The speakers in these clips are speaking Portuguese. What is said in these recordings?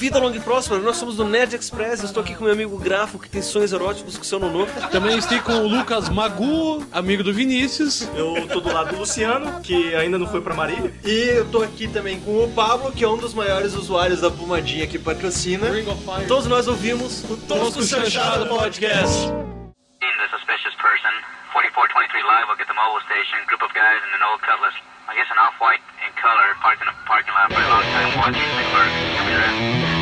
Vida longa e próspera, nós somos do Nerd Express. Eu estou aqui com meu amigo Grafo, que tem sonhos eróticos com o seu Nonô. Também estou com o Lucas Magu, amigo do Vinícius. Eu tô do lado do Luciano, que ainda não foi pra Marília. E eu tô aqui também com o Pablo, que é um dos maiores usuários da Pumadinha que patrocina. Todos nós ouvimos o Tosco Chanchada Podcast. In the suspicious person, 4423 Live, will get the mobile station, group of guys in an old Cutlass. I guess an off-white in color, parked in a parking lot for a long time, watching the work. Can we rest?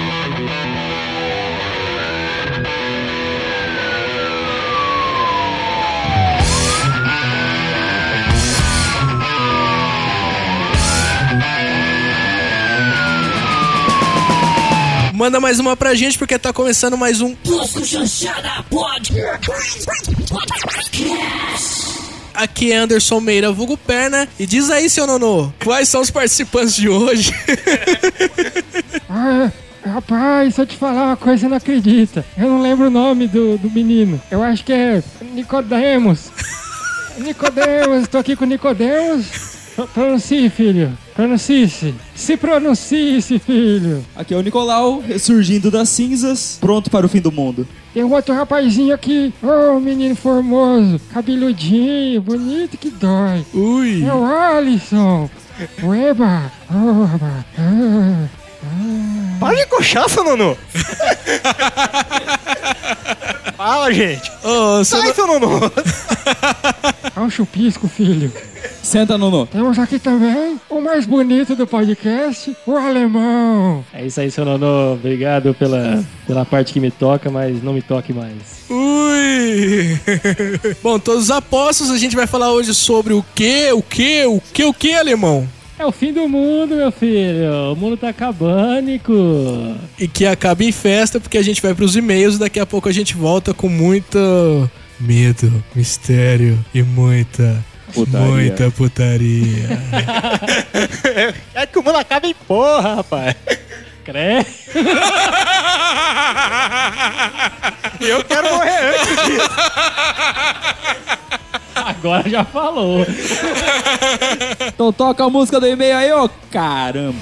Manda mais uma pra gente, porque tá começando mais um Tosco Chanchada Podcast. Aqui é Anderson Meira, vulgo Perna. E diz aí, seu Nonô, quais são os participantes de hoje? Rapaz, se eu te falar uma coisa, você não acredita. Eu não lembro o nome do menino. Eu acho que é Nicodemos. Nicodemos, tô aqui com o Nicodemos. Pronuncie, filho. Pronuncie-se. Se pronuncie-se, filho. Aqui é o Nicolau, ressurgindo das cinzas, pronto para o fim do mundo. Tem um outro rapazinho aqui. Oh, menino formoso. Cabeludinho, bonito que dói. Ui. É o Alisson. Ueba. Oba. Para de coxar, seu Nonô. Fala, gente. Sai, seu Nonô. É um chupisco, filho. Senta, Nonô. Temos aqui também o mais bonito do podcast, o Alemão. É isso aí, seu Nonô. Obrigado pela parte que me toca, mas não me toque mais. Ui! Bom, todos os apóstolos, a gente vai falar hoje sobre o quê, Alemão? É o fim do mundo, meu filho. O mundo tá acabânico. E que acaba em festa, porque a gente vai pros e-mails e daqui a pouco a gente volta com muito medo, mistério e muita putaria. É que o mundo acaba em porra, rapaz. Crê? Eu quero morrer antes disso. Agora já falou. Então toca a música do e-mail aí, ô caramba.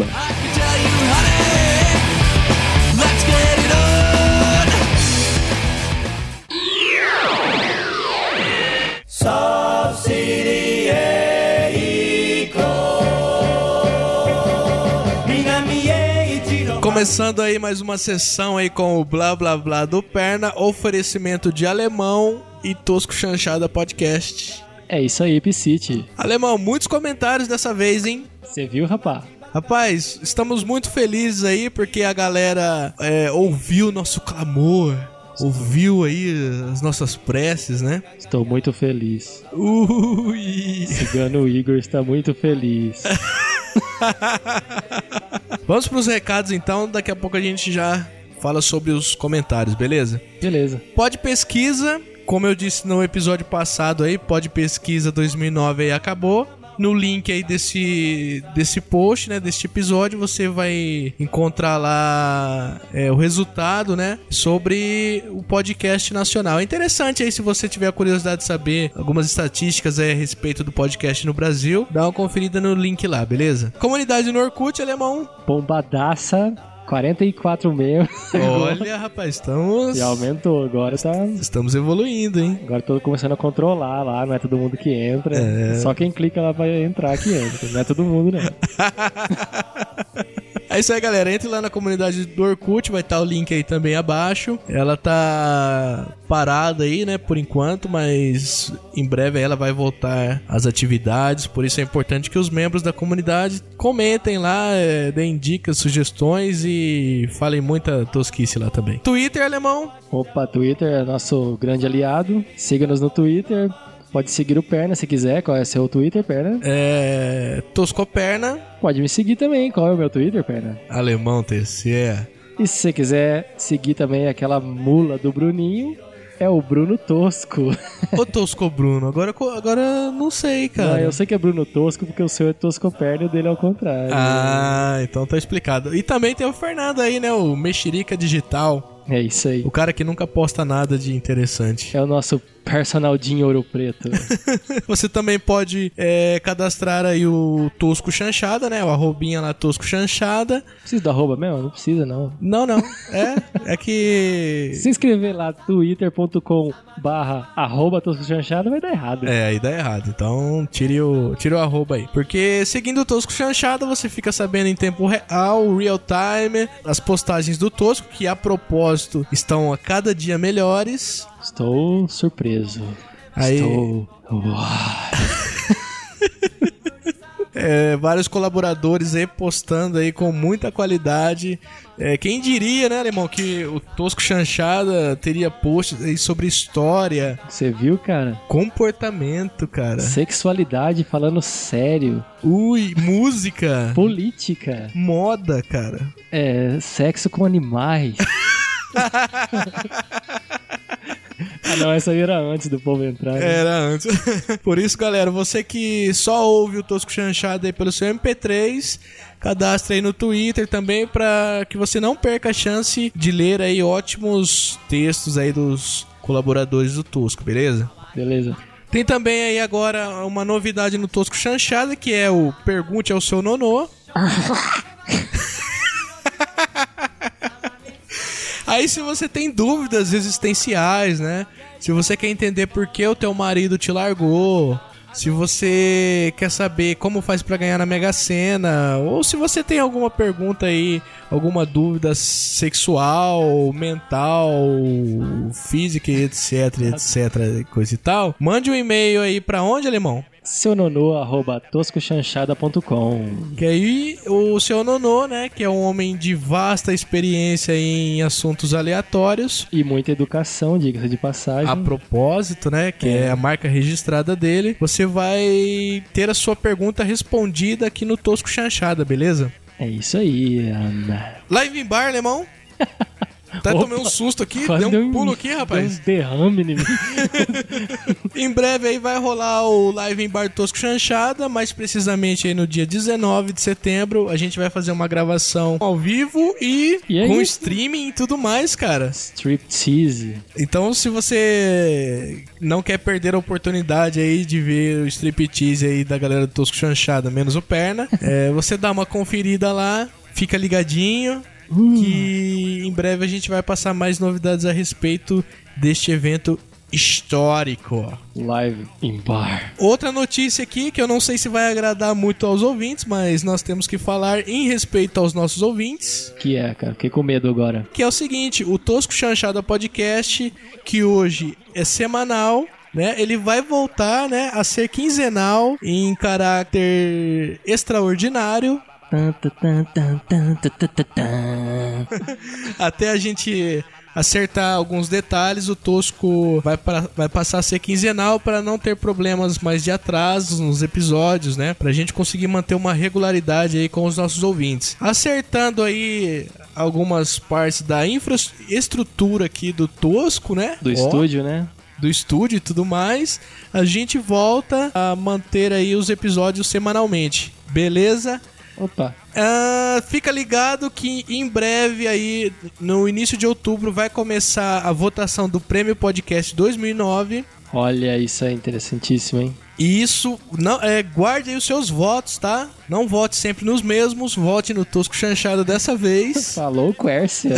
Começando aí mais uma sessão aí com o Blá Blá Blá do Perna, oferecimento de Alemão e Tosco Chanchada Podcast. É isso aí, Piscite. Alemão, muitos comentários dessa vez, hein? Você viu, rapaz? Rapaz, estamos muito felizes aí porque a galera ouviu nosso clamor, ouviu aí as nossas preces, né? Estou muito feliz. Ui! Cigano Igor está muito feliz. Vamos pros recados então, daqui a pouco a gente já fala sobre os comentários, beleza? Beleza. Pod Pesquisa, como eu disse no episódio passado aí, Pod Pesquisa 2009 aí acabou. No link aí desse post, né, deste episódio, você vai encontrar lá o resultado, né, sobre o podcast nacional. É interessante aí, se você tiver a curiosidade de saber algumas estatísticas aí a respeito do podcast no Brasil, dá uma conferida no link lá, beleza? Comunidade no Orkut, Alemão. Bombadaça. 44 membros. Olha, rapaz, estamos... E aumentou, agora tá... Estamos evoluindo, hein? Agora tô começando a controlar lá, não é todo mundo que entra. Só quem clica lá vai entrar que entra. Não é todo mundo, não. É isso aí, galera. Entre lá na comunidade do Orkut, vai estar o link aí também abaixo. Ela tá parada aí, né, por enquanto, mas em breve ela vai voltar às atividades. Por isso é importante que os membros da comunidade comentem lá, deem dicas, sugestões e falem muita tosquice lá também. Twitter, Alemão? Opa, Twitter é nosso grande aliado. Siga-nos no Twitter. Pode seguir o Perna se quiser. Qual é o seu Twitter, Perna? Toscoperna. Pode me seguir também. Qual é o meu Twitter, Perna? Alemão TC. E se você quiser seguir também aquela mula do Bruninho, é o Bruno Tosco. Ô Tosco Bruno, agora não sei, cara. Não, eu sei que é Bruno Tosco porque o seu é Toscoperna e o dele é ao contrário. Ah, então tá explicado. E também tem o Fernando aí, né? O Mexerica Digital. É isso aí. O cara que nunca posta nada de interessante. É o nosso Personal Jean Ouro Preto. Você também pode cadastrar aí o Tosco Chanchada, né? O arrobinha lá, Tosco Chanchada. Precisa do arroba mesmo? Não precisa, não. Não. É que... Se inscrever lá, twitter.com/@Tosco Chanchada, vai dar errado. Aí dá errado. Então, tire o arroba aí. Porque seguindo o Tosco Chanchada, você fica sabendo em tempo real, real time, as postagens do Tosco, que a propósito estão a cada dia melhores. Estou surpreso. Aí... vários colaboradores aí postando aí com muita qualidade. Quem diria, né, Alemão, que o Tosco Chanchada teria posts aí sobre história. Você viu, cara? Comportamento, cara. Sexualidade, falando sério. Música. Política. Moda, cara. Sexo com animais. Não, essa aí era antes do povo entrar. Né? Era antes. Por isso, galera, você que só ouve o Tosco Chanchada aí pelo seu MP3, cadastre aí no Twitter também pra que você não perca a chance de ler aí ótimos textos aí dos colaboradores do Tosco, beleza? Beleza. Tem também aí agora uma novidade no Tosco Chanchada, que é o Pergunte ao Seu Nonô. Aí se você tem dúvidas existenciais, né? Se você quer entender por que o teu marido te largou, se você quer saber como faz pra ganhar na Mega Sena, ou se você tem alguma pergunta aí, alguma dúvida sexual, mental, física, etc, coisa e tal, mande um e-mail aí pra onde, Alemão? seunonô@toscochanchada.com. Que aí o seu Nonô, né, que é um homem de vasta experiência em assuntos aleatórios e muita educação, diga-se de passagem. A propósito, né, que é a marca registrada dele, você vai ter a sua pergunta respondida aqui no Tosco Chanchada, beleza? É isso aí, Ana. Live em bar, Alemão? Até tomei um susto aqui, deu um pulo aqui, rapaz. Deu um derrame em mim. Em breve aí vai rolar o Live em Bar Tosco Chanchada, mais precisamente aí no dia 19 de setembro. A gente vai fazer uma gravação ao vivo e com streaming e tudo mais, cara. Striptease. Então, se você não quer perder a oportunidade aí de ver o striptease aí da galera do Tosco Chanchada, menos o Perna, você dá uma conferida lá, fica ligadinho. Que em breve a gente vai passar mais novidades a respeito deste evento histórico. Live em bar. Outra notícia aqui que eu não sei se vai agradar muito aos ouvintes, mas nós temos que falar em respeito aos nossos ouvintes. Que é, cara? Fiquei com medo agora. Que é o seguinte, o Tosco Chanchada Podcast, que hoje é semanal, né? Ele vai voltar, né, a ser quinzenal em caráter extraordinário. Até a gente acertar alguns detalhes, o Tosco vai passar a ser quinzenal para não ter problemas mais de atrasos nos episódios, né? Pra gente conseguir manter uma regularidade aí com os nossos ouvintes. Acertando aí algumas partes da infraestrutura aqui do Tosco, né? Do estúdio, né? Do estúdio e tudo mais, a gente volta a manter aí os episódios semanalmente, beleza? Opa. Fica ligado que em breve aí, no início de outubro, vai começar a votação do Prêmio Podcast 2009. Olha, isso é interessantíssimo, hein? E isso, não, guarde aí os seus votos, tá? Não vote sempre nos mesmos, vote no Tosco Chanchada dessa vez. Falou, Quércia.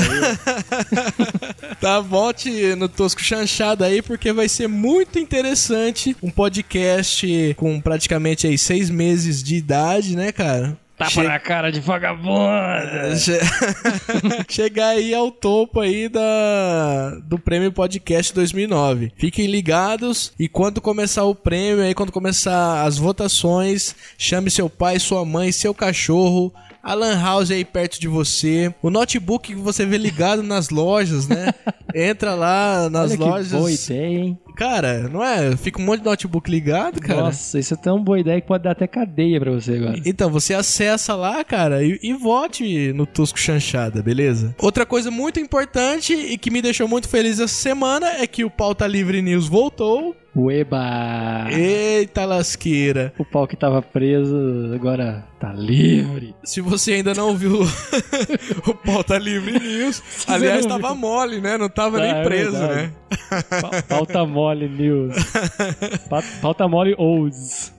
Tá, vote no Tosco Chanchada aí, porque vai ser muito interessante. Um podcast com praticamente aí 6 meses de idade, né, cara? Tapa na cara de vagabunda. Chegar aí ao topo aí do Prêmio Podcast 2009. Fiquem ligados e quando começar o prêmio, aí quando começar as votações, chame seu pai, sua mãe, seu cachorro, a Lan House aí perto de você, o notebook que você vê ligado nas lojas, né? Entra lá nas lojas. Que boa ideia, hein? Cara, não é? Fica um monte de notebook ligado, cara. Nossa, isso é tão boa ideia que pode dar até cadeia pra você agora. Então, você acessa lá, cara, e vote no Tosco Chanchada, beleza? Outra coisa muito importante e que me deixou muito feliz essa semana é que o Pauta Livre News voltou. Ueba! Eita lasqueira! O pau que tava preso agora tá livre. Se você ainda não viu o Pauta Livre News, aliás, tava mole, né? Não tava nem preso, né? Pauta Mole News. Pauta Mole Olds.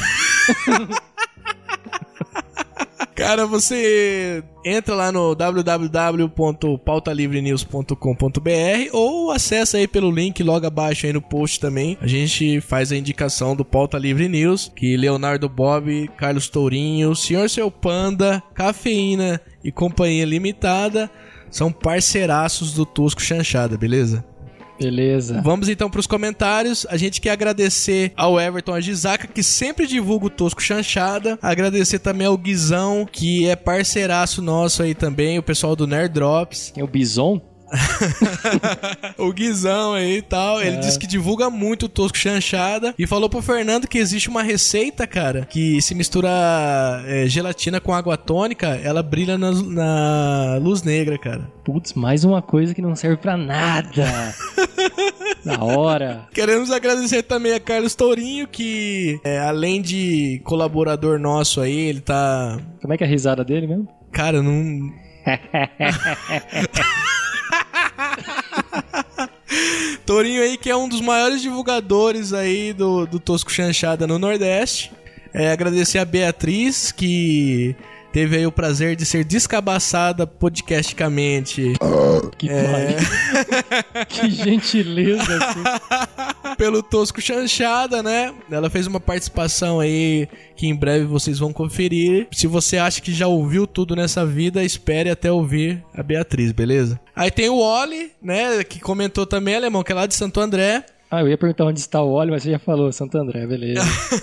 Cara, você entra lá no www.pautalivrenews.com.br ou acessa aí pelo link logo abaixo aí no post também. A gente faz a indicação do Pauta Livre News, que Leonardo Bob, Carlos Tourinho, Senhor Seu Panda, Cafeína e Companhia Limitada são parceiraços do Tosco Chanchada, beleza? Beleza. Vamos então para os comentários. A gente quer agradecer ao Everton Agisaca, que sempre divulga o Tosco Chanchada. Agradecer também ao Guizão, que é parceiraço nosso aí também, o pessoal do Nerd Drops. Tem o Bison? O Guizão aí e tal, ele disse que divulga muito o Tosco Chanchada e falou pro Fernando que existe uma receita, cara, que se mistura gelatina com água tônica, ela brilha na luz negra, cara. Putz, mais uma coisa que não serve pra nada. Da hora. Queremos agradecer também a Carlos Tourinho, que além de colaborador nosso aí, ele tá... Como é que é a risada dele mesmo? Cara, não... Tourinho aí, que é um dos maiores divulgadores aí do Tosco Chanchada no Nordeste. Agradecer a Beatriz, que teve aí o prazer de ser descabaçada podcasticamente. Que que gentileza, assim. Pelo Tosco Chanchada, né? Ela fez uma participação aí que em breve vocês vão conferir. Se você acha que já ouviu tudo nessa vida, espere até ouvir a Beatriz, beleza? Aí tem o Oli, né? Que comentou também, alemão, que é lá de Santo André. Ah, eu ia perguntar onde está o óleo, mas você já falou, Santo André, beleza.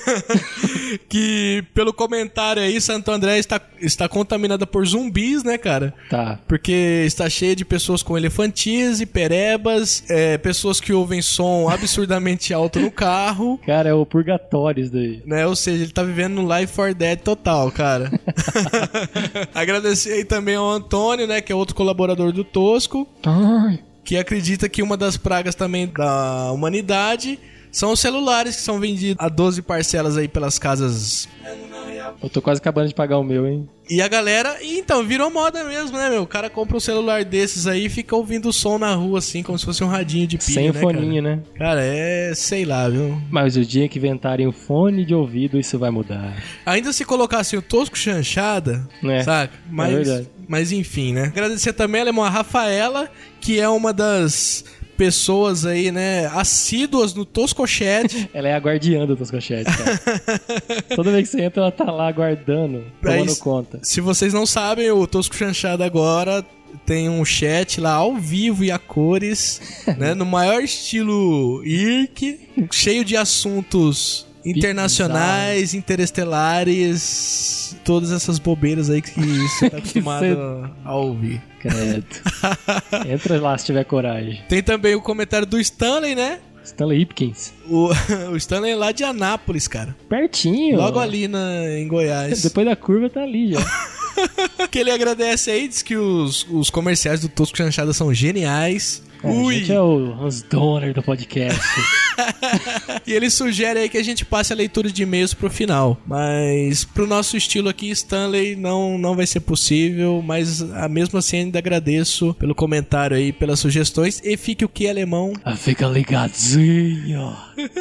Que pelo comentário aí, Santo André está contaminada por zumbis, né, cara? Tá. Porque está cheia de pessoas com elefantise, perebas, pessoas que ouvem som absurdamente alto no carro. Cara, é o purgatório isso daí. Né? Ou seja, ele tá vivendo no Life for Dead total, cara. Agradecer aí também ao Antônio, né, que é outro colaborador do Tosco. Ai. Que acredita que uma das pragas também da humanidade são os celulares que são vendidos a 12 parcelas aí pelas casas. Eu tô quase acabando de pagar o meu, hein? E a galera, então, virou moda mesmo, né, meu? O cara compra um celular desses aí e fica ouvindo o som na rua, assim, como se fosse um radinho de pilha, sem o né, foninho, cara? né? Cara, sei lá, viu? Mas o dia que inventarem o fone de ouvido, isso vai mudar. Ainda se colocasse o Tosco Chanchada, saca? Mas enfim, né? Agradecer também, alemão, a Rafaela, que é uma das pessoas aí, né, assíduas no Toscochete. Ela é a guardiã do Toscochete, cara. Toda vez que você entra, ela tá lá aguardando, tomando conta. Se vocês não sabem, o Tosco Chanchada agora tem um chat lá ao vivo e a cores, né, no maior estilo IRC, cheio de assuntos internacionais, interestelares, todas essas bobeiras aí que você tá acostumado a ouvir. Credo. Entra lá se tiver coragem. Tem também o comentário do Stanley, né? Stanley Hipkins. O Stanley é lá de Anápolis, cara. Pertinho. Logo ali em Goiás. Depois da curva tá ali já. Que ele agradece aí, diz que os comerciais do Tosco Chanchada são geniais. A gente é os Donner do podcast. E ele sugere aí que a gente passe a leitura de e-mails pro final. Mas pro nosso estilo aqui, Stanley, não vai ser possível. Mas mesmo assim ainda agradeço pelo comentário aí, pelas sugestões. E fique o que, alemão? Fica ligadinho.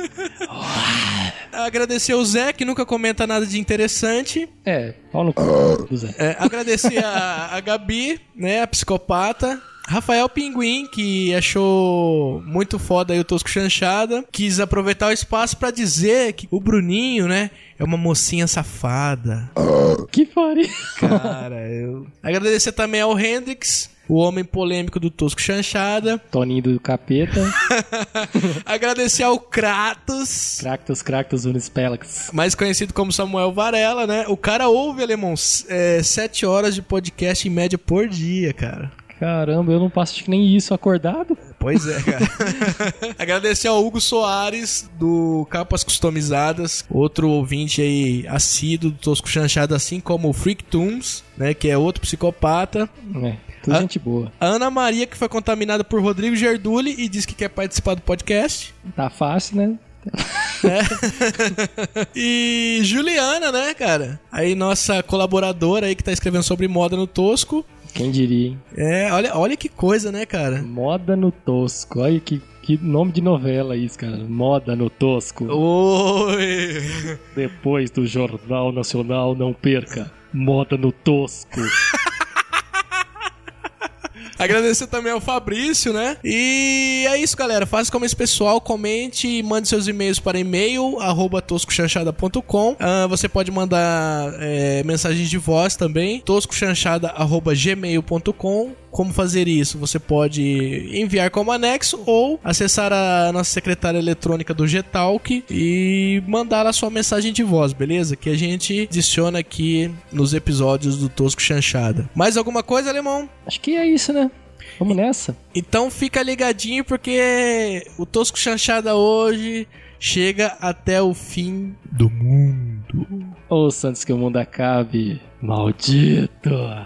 Agradecer o Zé, que nunca comenta nada de interessante. Pau no c... do Zé. Agradecer a Gabi, né, a psicopata. Rafael Pinguim, que achou muito foda aí o Tosco Chanchada. Quis aproveitar o espaço pra dizer que o Bruninho, né, é uma mocinha safada. Que faria? Cara, Agradecer também ao Hendrix, o homem polêmico do Tosco Chanchada. Toninho do capeta. Agradecer ao Kratos. Cractus Unispelax. Mais conhecido como Samuel Varela, né? O cara ouve, alemão, 7 horas de podcast em média por dia, cara. Caramba, eu não passo acho que nem isso acordado. Pois é, cara. Agradecer ao Hugo Soares, do Capas Customizadas, outro ouvinte aí assíduo do Tosco Chanchada, assim como o Freak Toons, né, que é outro psicopata. Tudo gente boa. A Ana Maria, que foi contaminada por Rodrigo Gerduli e disse que quer participar do podcast. Tá fácil, né? E Juliana, né, cara? Aí nossa colaboradora aí que tá escrevendo sobre moda no Tosco. Quem diria, hein? Olha que coisa, né, cara? Moda no tosco. Olha que nome de novela isso, cara. Moda no tosco. Oi! Depois do Jornal Nacional, não perca. Moda no tosco. Agradecer também ao Fabrício, né? E é isso, galera. Faça como esse pessoal, comente e mande seus e-mails para e-mail @toscochanchada.com. Você pode mandar mensagens de voz também, toscochanchada@gmail.com. Como fazer isso? Você pode enviar como anexo ou acessar a nossa secretária eletrônica do Getalk e mandar a sua mensagem de voz, beleza? Que a gente adiciona aqui nos episódios do Tosco Chanchada. Mais alguma coisa, Alemão? Acho que é isso, né? Vamos nessa. Então fica ligadinho porque o Tosco Chanchada hoje chega até o fim do mundo. Ouça antes que o mundo acabe, maldito.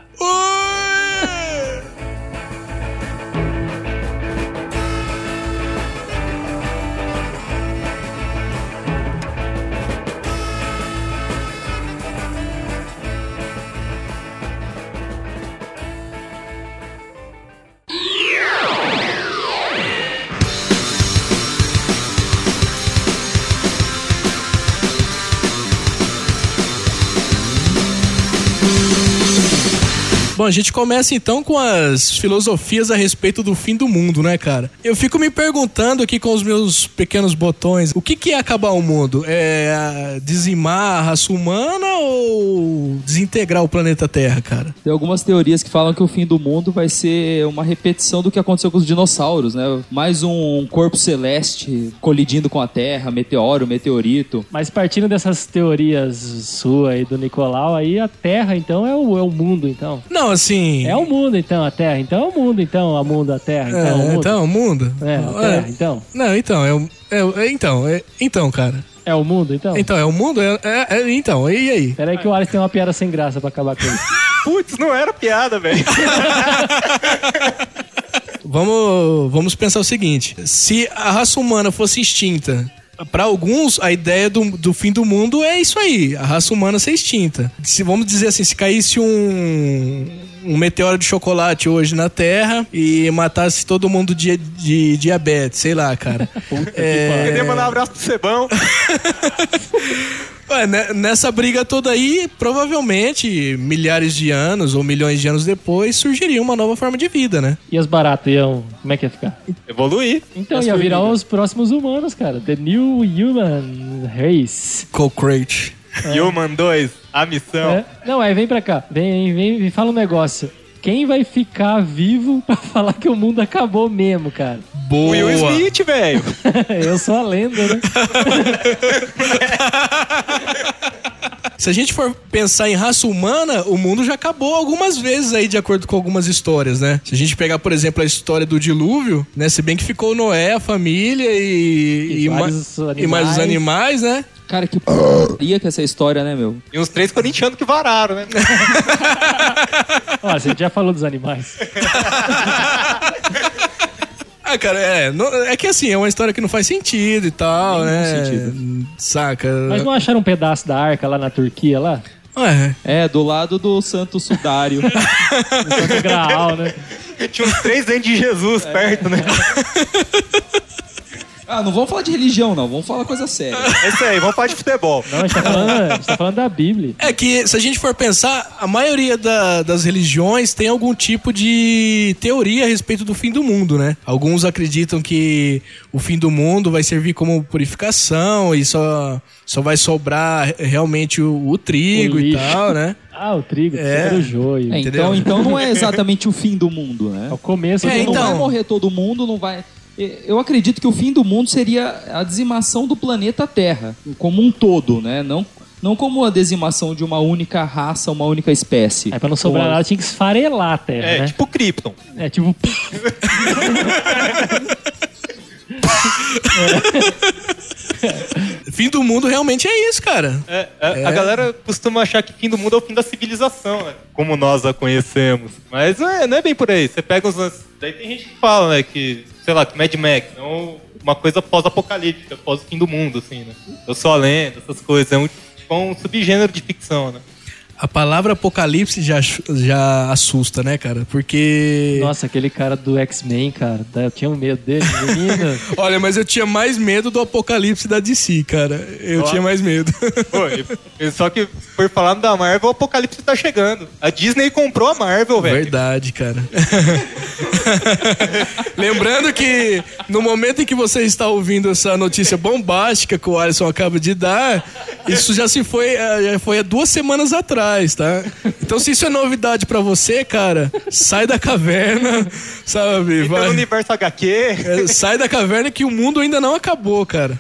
Bom, a gente começa então com as filosofias a respeito do fim do mundo, né, cara? Eu fico me perguntando aqui com os meus pequenos botões, o que é acabar o mundo? É dizimar a raça humana ou desintegrar o planeta Terra, cara? Tem algumas teorias que falam que o fim do mundo vai ser uma repetição do que aconteceu com os dinossauros, né? Mais um corpo celeste colidindo com a Terra, meteoro, meteorito. Mas partindo dessas teorias sua e do Nicolau, aí a Terra, então, é o mundo, então. Não, assim... É o mundo, então, a Terra. Então é o mundo, então, a mundo, a Terra. Então, o mundo. Então, o mundo? É, a Terra, então. Não, então, então, cara. É o mundo, então? Então, é o mundo? Então, e aí? Peraí que o Alex tem uma piada sem graça pra acabar com isso. Putz, não era piada, velho. Vamos pensar o seguinte. Se a raça humana fosse extinta... Para alguns, a ideia do fim do mundo é isso aí, a raça humana ser extinta. Vamos dizer assim, se caísse um meteoro de chocolate hoje na Terra e matasse todo mundo de diabetes, sei lá, cara. Queria mandar um abraço pro Sebão. Ué, nessa briga toda aí, provavelmente, milhares de anos ou milhões de anos depois, surgiria uma nova forma de vida, né? E as baratas iam... Como é que ia ficar? Evoluir. Então, ia virar os próximos humanos, cara. The New Human Race. Cochrane. Human 2, a missão. Não, aí vem pra cá. Vem, fala um negócio. Quem vai ficar vivo pra falar que o mundo acabou mesmo, cara? Boa. Will Smith, velho. Eu sou a lenda, né? Se a gente for pensar em raça humana, o mundo já acabou algumas vezes aí, de acordo com algumas histórias, né? Se a gente pegar, por exemplo, a história do dilúvio, né? Se bem que ficou Noé, a família e mais os animais, né? Cara, que p***ia que essa história, né, meu? E uns 3 corintianos que vararam, né? Ó, você já falou dos animais. Ah, cara, é que assim, é uma história que não faz sentido e tal, né? Sentido. Saca? Mas não acharam um pedaço da arca lá na Turquia, lá? É, do lado do Santo Sudário. Do Santo Graal, né? Tinha uns 3 dentes de Jesus perto, né? Ah, não vamos falar de religião, não. Vamos falar coisa séria. É isso aí, vamos falar de futebol. Não, a gente tá falando da Bíblia. É que, se a gente for pensar, a maioria das religiões tem algum tipo de teoria a respeito do fim do mundo, né? Alguns acreditam que o fim do mundo vai servir como purificação e só vai sobrar realmente o trigo e tal, né? Ah, o trigo, era o joio. Então não é exatamente o fim do mundo, né? É o começo. Não vai morrer todo mundo, não vai... Eu acredito que o fim do mundo seria a dizimação do planeta Terra, como um todo, né? Não como a dizimação de uma única raça, uma única espécie. Pra não sobrar nada, tinha que esfarelar a Terra, né? Tipo Krypton. É, tipo... Fim do mundo realmente é isso, cara. A galera costuma achar que fim do mundo é o fim da civilização, né? Como nós a conhecemos. Mas não é bem por aí. Você pega uns... Daí tem gente que fala, né, que... Sei lá, que Mad Max é uma coisa pós-apocalíptica, pós-fim do mundo, assim, né? Eu sou a lenda, essas coisas. É um subgênero de ficção, né? A palavra apocalipse já assusta, né, cara? Porque... Nossa, aquele cara do X-Men, cara. Eu tinha medo dele, menino. Olha, mas eu tinha mais medo do apocalipse da DC, cara. Eu tinha mais medo. Pô, só que, por falar da Marvel, o apocalipse tá chegando. A Disney comprou a Marvel, velho. Verdade, cara. Lembrando que no momento em que você está ouvindo essa notícia bombástica que o Alisson acaba de dar, isso já foi há 2 semanas atrás, tá? Então se isso é novidade pra você, cara, sai da caverna, sabe? Vai no universo HQ. Sai da caverna que o mundo ainda não acabou, cara.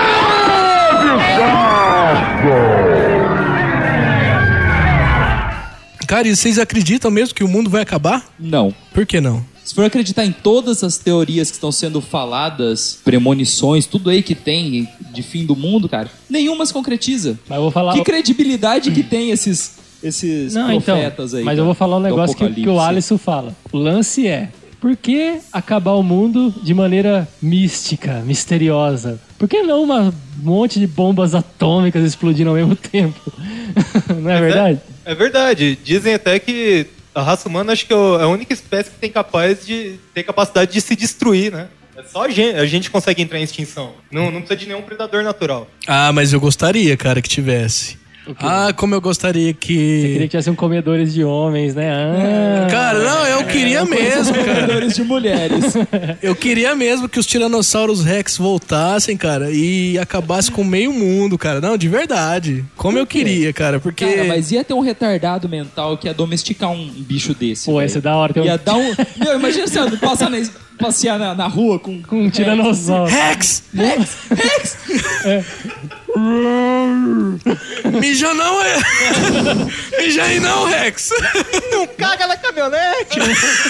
Cara, e vocês acreditam mesmo que o mundo vai acabar? Não. Por que não? Se for acreditar em todas as teorias que estão sendo faladas, premonições, tudo aí que tem de fim do mundo, cara, nenhuma se concretiza. Mas eu vou falar... Que credibilidade que tem esses profetas aí? Mas eu vou falar um negócio que o Alisson fala. O lance é, por que acabar o mundo de maneira mística, misteriosa? Por que não um monte de bombas atômicas explodindo ao mesmo tempo? Não é verdade? É verdade. Dizem até que a raça humana acho que é a única espécie que tem capacidade de se destruir, né? É só a gente consegue entrar em extinção. Não precisa de nenhum predador natural. Ah, mas eu gostaria, cara, que tivesse. Ah, como eu gostaria que... Você queria que tivesse um comedores de homens, né? Cara, não, eu queria mesmo, cara. Comedores de mulheres. Eu queria mesmo que os Tiranossauros Rex voltassem, cara, e acabasse com meio mundo, cara. Não, de verdade. Como eu queria, cara, porque... Cara, mas ia ter um retardado mental que ia domesticar um bicho desse. Pô, esse é da hora. Ia dar um... Meu, imagina você passear na rua com um tiranossauro. Rex! É. Mija não, é. Mija aí não, Rex. Não caga na caminhonete.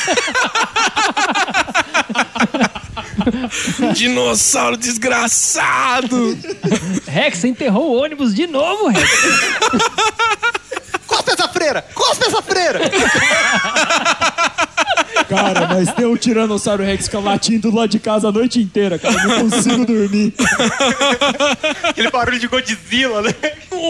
Dinossauro desgraçado. Rex, você enterrou o ônibus de novo, Rex. Cospe essa freira! Cospe essa freira! Cara, mas tem um Tiranossauro Rex que fica latindo lá de casa a noite inteira, cara. Eu não consigo dormir. Aquele barulho de Godzilla, né?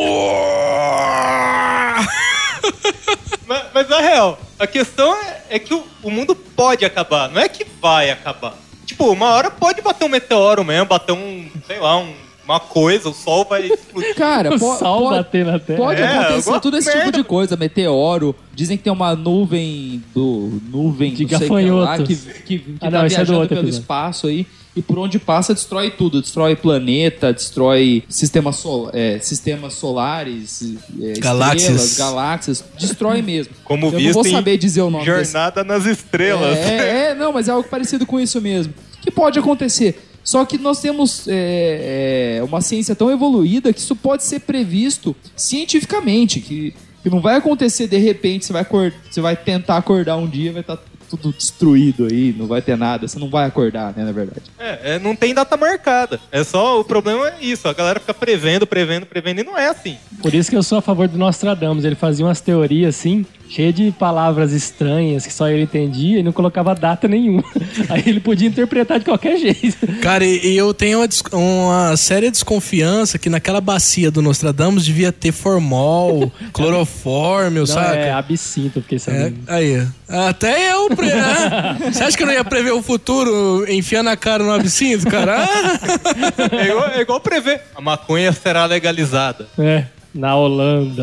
mas na real, a questão é que o mundo pode acabar, não é que vai acabar. Tipo, uma hora pode bater um meteoro mesmo, bater uma coisa, o sol vai explodir. Cara, sol bater na Terra. Pode acontecer tudo esse tipo de coisa, meteoro. Dizem que tem uma nuvem de gafanhotos que tá viajando pelo espaço aí. E por onde passa, destrói tudo. Destrói planeta, destrói sistemas solares, galáxias. Destrói mesmo. Como eu não vou saber dizer o nome Jornada nas Estrelas. Não, mas é algo parecido com isso mesmo. Que pode acontecer. Só que nós temos uma ciência tão evoluída que isso pode ser previsto cientificamente, que não vai acontecer de repente, você vai tentar acordar um dia, vai estar tudo destruído aí, não vai ter nada, você não vai acordar, né, na verdade. Não tem data marcada. O problema é isso, a galera fica prevendo e não é assim. Por isso que eu sou a favor do Nostradamus, ele fazia umas teorias assim, cheia de palavras estranhas que só ele entendia e não colocava data nenhuma. Aí ele podia interpretar de qualquer jeito. Cara, e eu tenho uma séria desconfiança que naquela bacia do Nostradamus devia ter formol, clorofórmio, saca? É absinto, porque sabendo. Aí, até eu... Você acha que eu não ia prever o futuro enfiando a cara no absinto, cara? É igual prever. A maconha será legalizada. Na Holanda.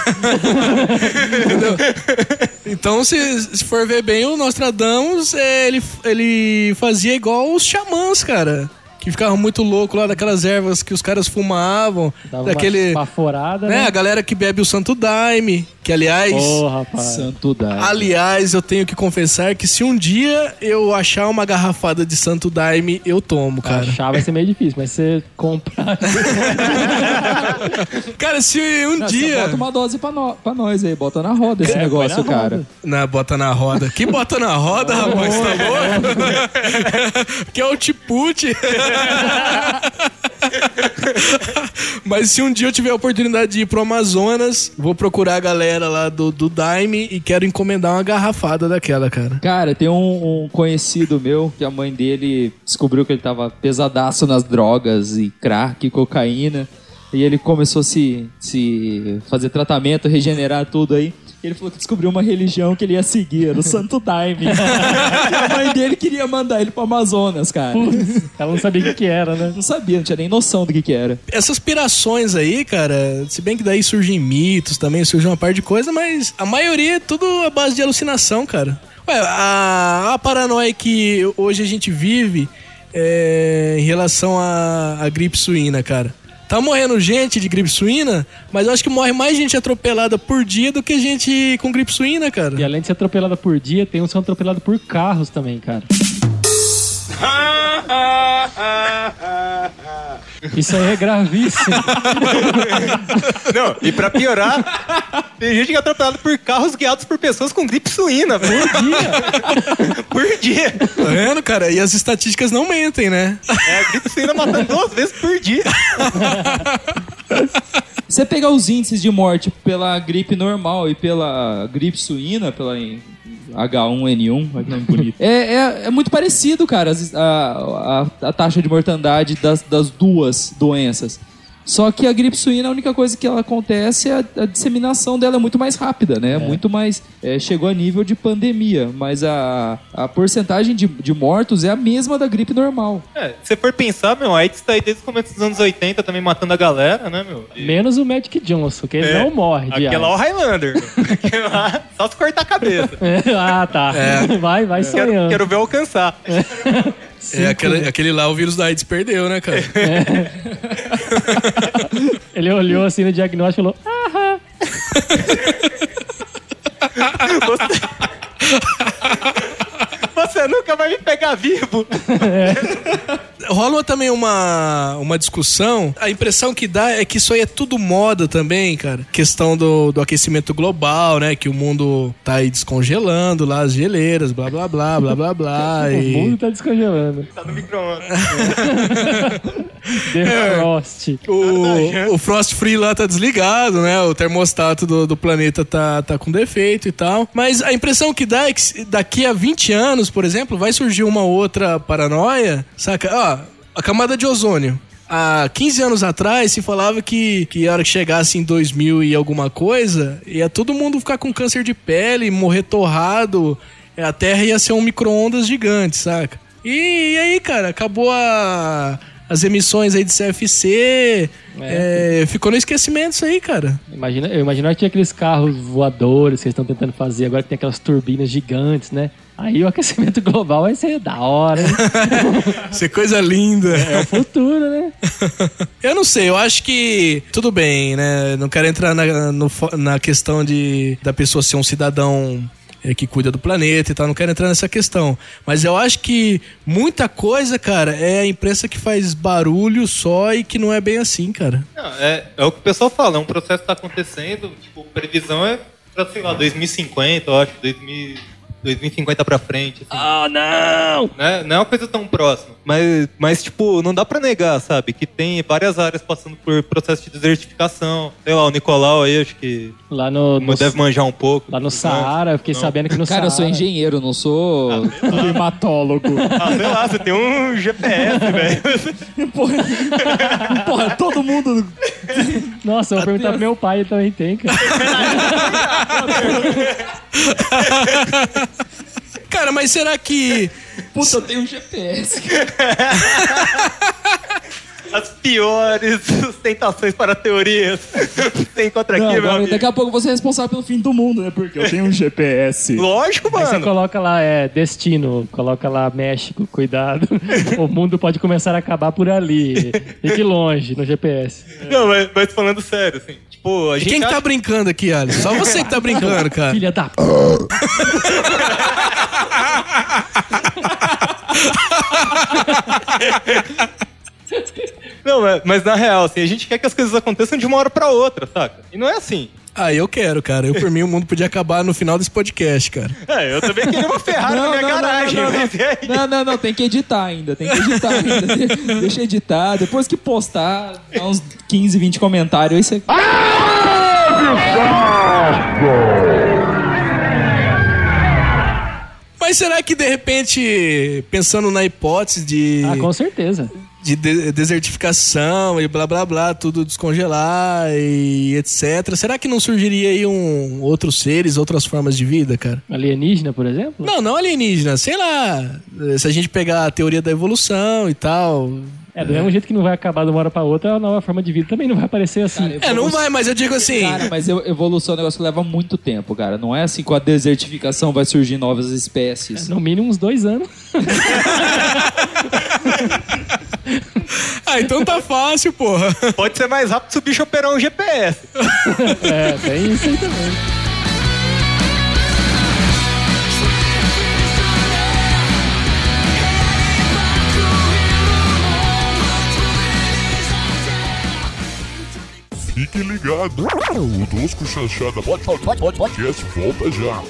Então, se for ver bem, o Nostradamus, ele fazia igual os xamãs, cara. Que ficavam muito loucos lá daquelas ervas que os caras fumavam. Dava daquele uma baforada, né? A galera que bebe o Santo Daime. Que, aliás... rapaz. Santo Daime. Aliás, eu tenho que confessar que se um dia eu achar uma garrafada de Santo Daime, eu tomo, cara. Achar vai ser meio difícil, mas você comprar... Cara, se um dia... Você bota uma dose pra nós aí, bota na roda esse negócio, cara. Não, bota na roda. Que bota na roda, rapaz? Tá louco? Que é o Tipute. Mas se um dia eu tiver a oportunidade de ir pro Amazonas, vou procurar a galera lá do Daime e quero encomendar uma garrafada daquela, cara. Cara, tem um conhecido meu que a mãe dele descobriu que ele tava pesadaço nas drogas e crack e cocaína. E ele começou a se fazer tratamento, regenerar tudo aí. Ele falou que descobriu uma religião que ele ia seguir, era o Santo Daime. E a mãe dele queria mandar ele pro Amazonas, cara. Putz, ela não sabia o que era, né? Não sabia, não tinha nem noção do que era. Essas pirações aí, cara, se bem que daí surgem mitos também, surge uma par de coisa, mas a maioria é tudo à base de alucinação, cara. Ué, a paranoia que hoje a gente vive em relação à gripe suína, cara. Tá morrendo gente de gripe suína, mas eu acho que morre mais gente atropelada por dia do que gente com gripe suína, cara. E além de ser atropelada por dia, tem uns que são atropelados por carros também, cara. Isso aí é gravíssimo. Não, e pra piorar, tem gente que é atropelada por carros guiados por pessoas com gripe suína, velho. Por dia. Por dia. Tá vendo, cara? E as estatísticas não mentem, né? A gripe suína matando 2 vezes por dia. Você pegar os índices de morte pela gripe normal e pela gripe suína, pela H1N1, olha que nome bonito. É muito parecido, cara, a taxa de mortandade das duas doenças. Só que a gripe suína, a única coisa que ela acontece é a disseminação dela é muito mais rápida, né? Muito mais... chegou a nível de pandemia, mas a porcentagem de mortos é a mesma da gripe normal. Se você for pensar, meu, a AIDS tá aí desde o começo dos anos 80 também matando a galera, né, meu? Menos o Magic Johnson, que ele não morre de Aquele lá é o Highlander. Aquele lá, só se cortar a cabeça. Ah, tá. Vai sonhando. Quero ver alcançar. Aquele lá o vírus da AIDS perdeu, né, cara? Ele olhou assim no diagnóstico e falou: aham. Você nunca vai me pegar vivo. Rola também uma discussão. A impressão que dá é que isso aí é tudo moda também, cara. Questão do aquecimento global, né? Que o mundo tá aí descongelando lá, as geleiras, blá, blá, blá, blá, blá, blá. O mundo tá descongelando. Tá no micro-ondas. Defrost. O Frost Free lá tá desligado, né? O termostato do planeta tá com defeito e tal. Mas a impressão que dá é que daqui a 20 anos, por exemplo, vai surgir uma outra paranoia, saca? A camada de ozônio. Há 15 anos atrás se falava que a hora que chegasse em 2000 e alguma coisa, ia todo mundo ficar com câncer de pele, morrer torrado, a Terra ia ser um micro-ondas gigante, saca? E aí, cara, acabou as emissões aí de CFC, ficou no esquecimento isso aí, cara. Eu imagino que tinha aqueles carros voadores que eles estão tentando fazer, agora que tem aquelas turbinas gigantes, né? Aí o aquecimento global vai ser da hora, hein? Ser coisa linda. É o futuro, né? Eu não sei, eu acho que tudo bem, né? Não quero entrar na questão da pessoa ser um cidadão que cuida do planeta e tal, não quero entrar nessa questão. Mas eu acho que muita coisa, cara, é a imprensa que faz barulho só e que não é bem assim, cara. Não, é o que o pessoal fala, um processo tá acontecendo, tipo, previsão é pra, sei lá, 2050, eu acho, 2050 pra frente. Assim. Oh, não! Não é uma coisa tão próxima. Mas, tipo, não dá pra negar, sabe? Que tem várias áreas passando por processo de desertificação. Sei lá, o Nicolau aí, acho que lá deve manjar um pouco. Lá no Saara, eu fiquei sabendo que no Saara... Cara, eu sou engenheiro, não sou climatólogo. Sei lá, você tem um GPS, velho. Porra, todo mundo... Nossa, eu vou perguntar pro meu pai, ele também tem, cara. Cara, mas será que... Puta, eu tenho um GPS. As piores sustentações para teorias. Você encontra aqui, meu amigo. Daqui a pouco você é responsável pelo fim do mundo, né? Porque eu tenho um GPS. Lógico, mano. Aí você coloca lá, destino, coloca lá México, cuidado. O mundo pode começar a acabar por ali. Fique longe no GPS. Não, mas falando sério, assim, tipo, a gente... Quem que tá brincando aqui, Alisson? Só você que tá brincando, cara. Filha da... Não, mas na real, assim, a gente quer que as coisas aconteçam de uma hora pra outra, saca? E não é assim. Ah, eu quero, cara. Eu, por mim, o mundo podia acabar no final desse podcast, cara. Eu também queria uma Ferrari na minha garagem. Não, tem que editar ainda. Deixa editar. Depois que postar, dá uns 15, 20 comentários. Aí você... Mas será que, de repente, pensando na hipótese de... Ah, com certeza. desertificação e blá blá blá, tudo descongelar e etc. Será que não surgiria aí outros seres, outras formas de vida, cara? Alienígena, por exemplo? Não alienígena. Sei lá, se a gente pegar a teoria da evolução e tal... Do mesmo jeito que não vai acabar de uma hora pra outra, a nova forma de vida também não vai aparecer assim. Cara, não vai, mas eu digo assim... Cara, mas evolução é um negócio que leva muito tempo, cara. Não é assim, com a desertificação vai surgir novas espécies. No mínimo uns 2 anos. Então tá fácil, porra. Pode ser mais rápido se o bicho operar um GPS. Tem isso aí também. Fiquem ligados. O Tosco Chanchada Podcast volta já.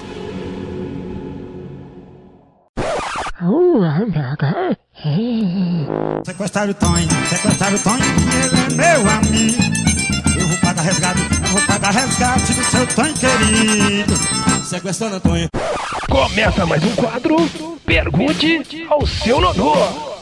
Sequestraram o Tonho, ele é meu amigo. Eu vou pagar resgate do seu Tonho querido. Sequestrando o Tonho. Começa mais um quadro, pergunte ao seu Nonô.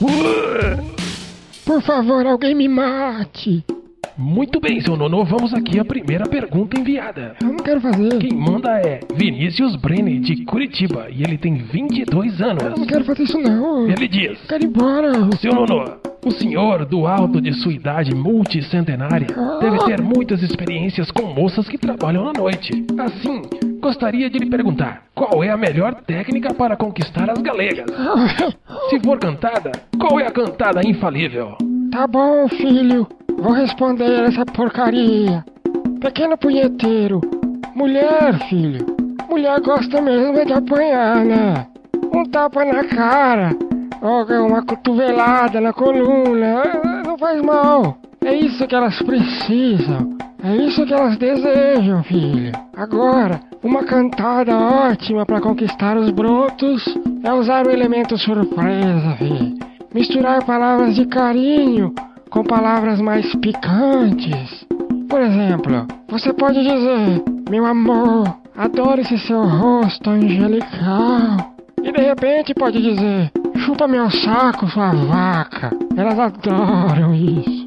Por favor, alguém me mate. Muito bem, seu Nonô, vamos aqui à primeira pergunta enviada. Eu não quero fazer. Quem manda é Vinícius Brenner, de Curitiba, e ele tem 22 anos. Eu não quero fazer isso não. Ele diz: quero ir embora. Seu Nonô, o senhor, do alto de sua idade multicentenária, deve ter muitas experiências com moças que trabalham na noite. Assim, gostaria de lhe perguntar, qual é a melhor técnica para conquistar as galegas? Se for cantada, qual é a cantada infalível? Tá bom, filho. Vou responder essa porcaria. Pequeno punheteiro. Mulher, filho. Mulher gosta mesmo de apanhar, né? Um tapa na cara. Ou uma cotovelada na coluna. Não faz mal. É isso que elas precisam. É isso que elas desejam, filho. Agora, uma cantada ótima para conquistar os brotos é usar o elemento surpresa, filho. Misturar palavras de carinho com palavras mais picantes. Por exemplo, você pode dizer: meu amor, adoro esse seu rosto angelical. E de repente pode dizer: chupa meu saco, sua vaca. Elas adoram isso.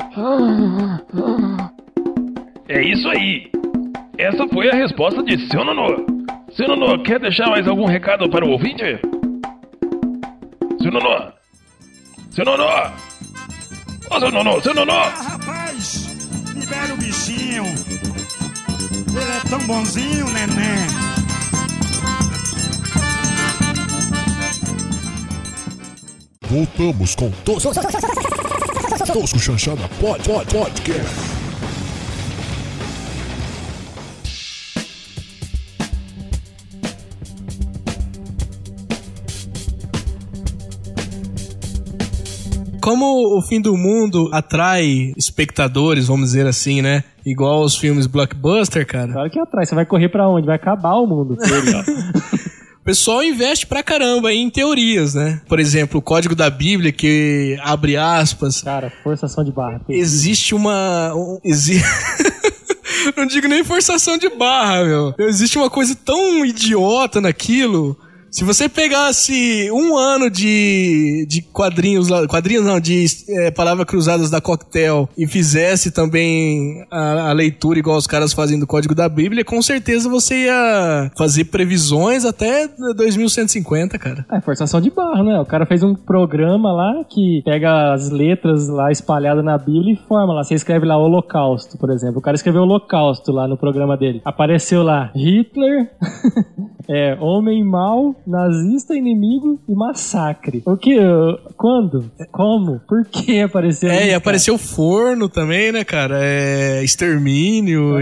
É isso aí. Essa foi a resposta de seu Nonô. Seu Nonô, quer deixar mais algum recado para o ouvinte? Seu Nonô. Seu Nonô! Ô, seu Nonô! Rapaz, libera o bichinho. Ele é tão bonzinho, neném. Voltamos com Tosco Chanchada Podcast. Como o fim do mundo atrai espectadores, vamos dizer assim, né? Igual os filmes blockbuster, cara. Claro que atrai. Você vai correr pra onde? Vai acabar o mundo. O pessoal investe pra caramba em teorias, né? Por exemplo, o código da Bíblia, que abre aspas... Cara, forçação de barra. Existe uma... Não digo nem forçação de barra, meu. Existe uma coisa tão idiota naquilo... Se você pegasse um ano de quadrinhos não, de palavras cruzadas da Cocktail e fizesse também a leitura igual os caras fazem do Código da Bíblia, com certeza você ia fazer previsões até 2150, cara. É forçação de barra, né? O cara fez um programa lá que pega as letras lá espalhadas na Bíblia e forma lá. Você escreve lá Holocausto, por exemplo. O cara escreveu Holocausto lá no programa dele. Apareceu lá Hitler, homem mau, nazista, inimigo e massacre. O que? Quando? Como? Por que apareceu isso? E apareceu forno também, né, cara? Extermínio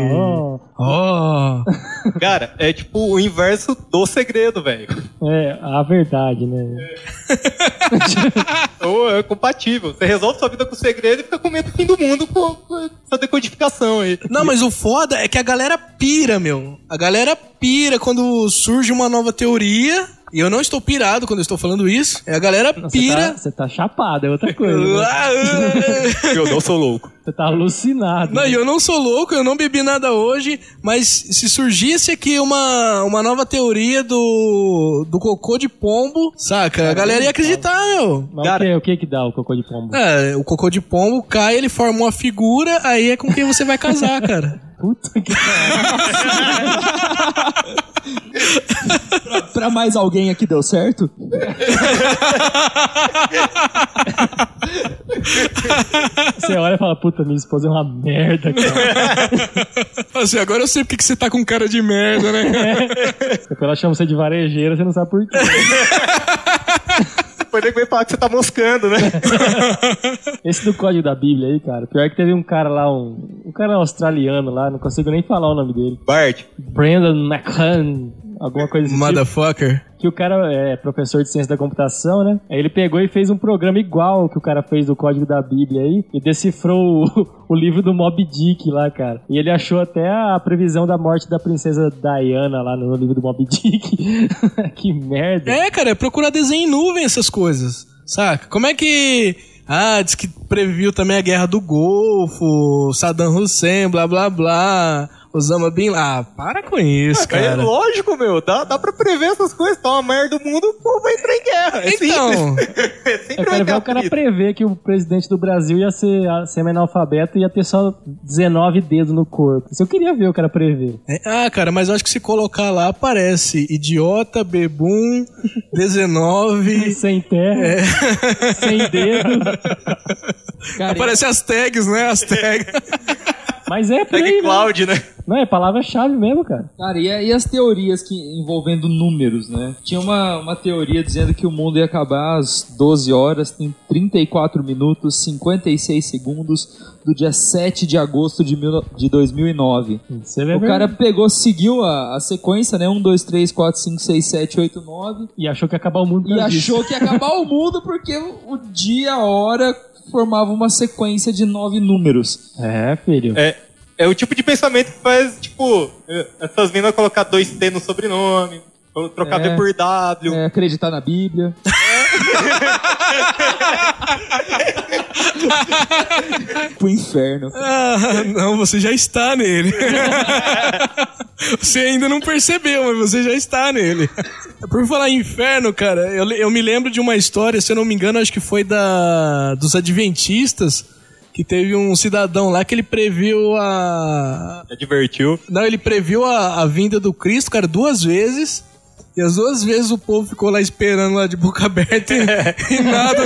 Cara, é tipo o inverso do segredo, velho. A verdade, né? É compatível. Você resolve sua vida com o segredo e fica com medo do fim do mundo com essa decodificação aí. Não, mas o foda é que a galera pira, meu. A galera pira quando surge uma nova teoria E eu não estou pirado quando eu estou falando isso. A galera pira. Você tá chapado, é outra coisa. Né? Eu não sou louco. Você tá alucinado. Não, e eu não sou louco, eu não bebi nada hoje, mas se surgisse aqui uma nova teoria do cocô de pombo, saca? A galera ia acreditar, meu. Mas o que dá o cocô de pombo? O cocô de pombo cai, ele forma uma figura, aí é com quem você vai casar, cara. Puta que Pra mais alguém aqui deu certo? Você olha e fala, puta, minha esposa é uma merda, cara. Assim, agora eu sei porque que você tá com cara de merda, né, cara? Depois ela chama você de varejeira, você não sabe por quê. Depois ele vem falar que você tá moscando, né? Esse do código da Bíblia aí, cara, pior que teve um cara lá, um cara australiano lá, não consigo nem falar o nome dele. Bart. Brandon McCann, alguma coisa assim. Motherfucker. Que o cara é professor de ciência da computação, né? Aí ele pegou e fez um programa igual que o cara fez do código da Bíblia aí e decifrou o livro do Moby Dick lá, cara. E ele achou até a previsão da morte da princesa Diana lá no livro do Moby Dick. Que merda. Cara, é procurar desenho em nuvem essas coisas, saca? Como é que... diz que previu também a guerra do Golfo, Saddam Hussein, blá blá blá... Osama Bin Laden. Para com isso, cara. É lógico, meu. Dá pra prever essas coisas. Tá uma merda do mundo, o povo vai entrar em guerra. Então... Eu quero ver o cara prever que o presidente do Brasil ia ser semi-analfabeto e ia ter só 19 dedos no corpo. Isso eu queria ver o cara prever. Cara, mas eu acho que se colocar lá, aparece idiota, bebum, 19... Sem terra, sem dedo. Cara, aparece as tags, né? As tags. Mas é por aí, Cloud, né? Não, é palavra-chave mesmo, cara. Cara, e as teorias envolvendo números, né? Tinha uma teoria dizendo que o mundo ia acabar às 12 horas, tem 34 minutos, 56 segundos, do dia 7 de agosto de 2009. O cara seguiu a sequência, né? 1, 2, 3, 4, 5, 6, 7, 8, 9. E achou que ia acabar o mundo. E achou que ia acabar o mundo porque o dia, a hora... formava uma sequência de 9 números. Filho. É o tipo de pensamento que faz, tipo, essas minas colocar 2T no sobrenome, trocar V por W. Acreditar na Bíblia. Pro inferno. Não, você já está nele. Você ainda não percebeu, mas você já está nele. Por falar em inferno, cara, eu me lembro de uma história, se eu não me engano, acho que foi dos Adventistas, que teve um cidadão lá que ele previu Advertiu? Não, ele previu a vinda do Cristo, cara, 2 vezes. E as 2 vezes o povo ficou lá esperando lá de boca aberta e nada.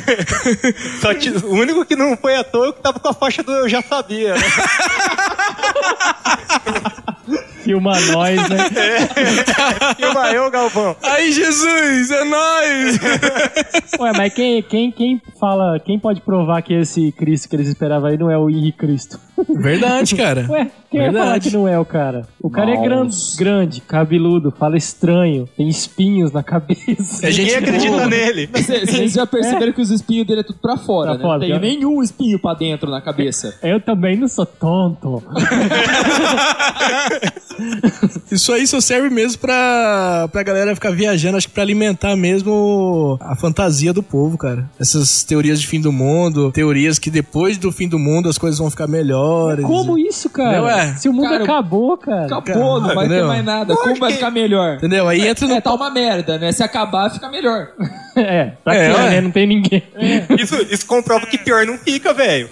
O único que não foi à toa é o que tava com a faixa do Eu Já Sabia, né? Filma nós, né? Filma eu, Galvão. Aí, Jesus, é nóis! Ué, mas quem pode provar que esse Cristo que eles esperavam aí não é o Henrique Cristo? Verdade, cara. Ué, quem vai falar que não é o cara? O cara é grande, cabeludo, fala estranho, tem espinhos na cabeça. Ninguém acredita nele. Vocês já perceberam que os espinhos dele é tudo pra fora, né? Não tem nenhum espinho pra dentro na cabeça. Eu também não sou tonto. Isso aí só serve mesmo pra galera ficar viajando, acho que pra alimentar mesmo a fantasia do povo, cara. Essas teorias de fim do mundo, teorias que depois do fim do mundo as coisas vão ficar melhores. Como isso, cara? Se o mundo acabou, cara. Acabou, não vai ter mais nada. Como vai ficar melhor? Entendeu? Aí entra no... tá uma merda, né? Se acabar, fica melhor. Pra quê, né? Não tem ninguém. Isso comprova que pior não fica, velho.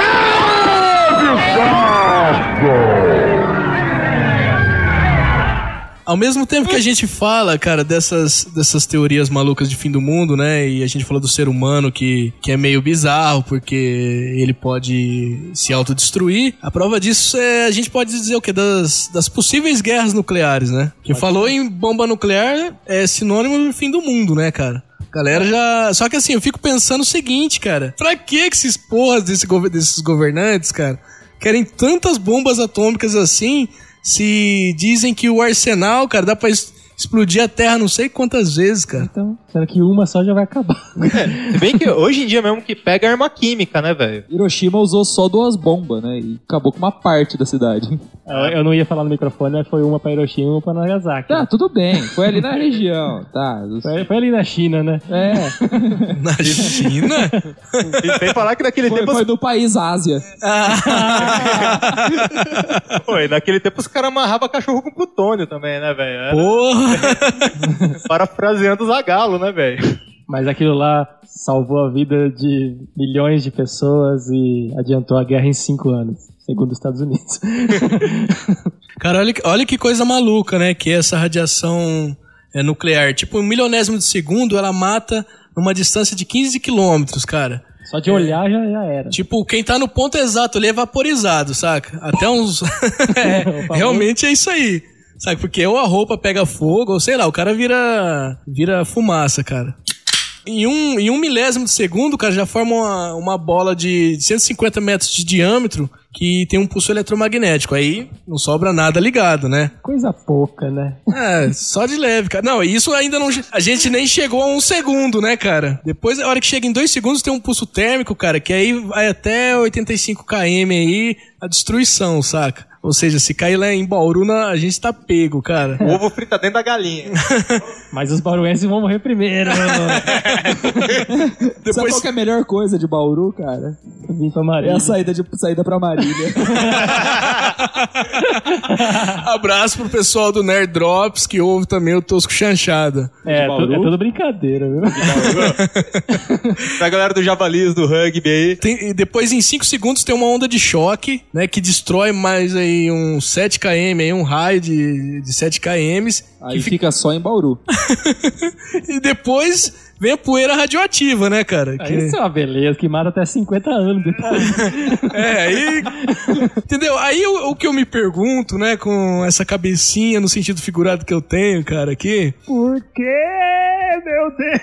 Ao mesmo tempo que a gente fala, cara, dessas teorias malucas de fim do mundo, né? E a gente falou do ser humano que é meio bizarro porque ele pode se autodestruir. A prova disso a gente pode dizer o quê? Das possíveis guerras nucleares, né? Que falou em bomba nuclear é sinônimo do fim do mundo, né, cara? Galera já... Só que assim, eu fico pensando o seguinte, cara. Pra que esses porras desses governantes, cara, querem tantas bombas atômicas assim... Se dizem que o arsenal, cara, dá pra explodir a Terra não sei quantas vezes, cara. Então, Sendo que uma só já vai acabar. Se bem que hoje em dia mesmo que pega arma química, né, velho? Hiroshima usou só 2 bombas, né? E acabou com uma parte da cidade. Eu não ia falar no microfone, mas foi uma pra Hiroshima e uma pra Nagasaki. Tá, tudo bem. Foi ali na região, tá. Foi ali na China, né? É. Na China? E sem falar que naquele tempo... Foi do país Ásia. Pô, e naquele tempo os caras amarravam cachorro com plutônio também, né, velho? Porra! Parafraseando o Zagalo, né, velho? Mas aquilo lá salvou a vida de milhões de pessoas e adiantou a guerra em 5 anos, segundo os Estados Unidos. Cara, olha que coisa maluca, né? Que é essa radiação nuclear. Tipo, 1/1000º de segundo, ela mata numa distância de 15 quilômetros, cara. Só de olhar já era. Tipo, quem tá no ponto exato ali é vaporizado, saca? Até uns... realmente é isso aí. Sabe? Porque ou a roupa pega fogo, ou sei lá, o cara vira fumaça, cara. Em um milésimo de segundo, cara, já forma uma bola de 150 metros de diâmetro que tem um pulso eletromagnético. Aí não sobra nada ligado, né? Coisa pouca, né? Só de leve, cara. Não, isso ainda não... A gente nem chegou a 1 segundo, né, cara? Depois, a hora que chega em 2 segundos, tem um pulso térmico, cara, que aí vai até 85 km aí, a destruição, saca? Ou seja, se cair lá em Bauru, a gente tá pego, cara. O ovo frita dentro da galinha. Mas os bauruenses vão morrer primeiro. Sabe qual que é a melhor coisa de Bauru, cara? Vim pra Marília. É a saída pra Marília. Abraço pro pessoal do Nerd Drops, que ouve também o Tosco Chanchada. É tudo brincadeira, viu? Pra galera do Javalis, do rugby aí. E depois, em 5 segundos, tem uma onda de choque, né? Que destrói mais aí uns 7 km, aí, um raio de 7 km. Aí fica só em Bauru. E depois vem a poeira radioativa, né, cara? Isso é uma beleza, que mata até 50 anos depois. Aí... Entendeu? Aí o que eu me pergunto, né, com essa cabecinha no sentido figurado que eu tenho, cara, aqui... Por quê, meu Deus?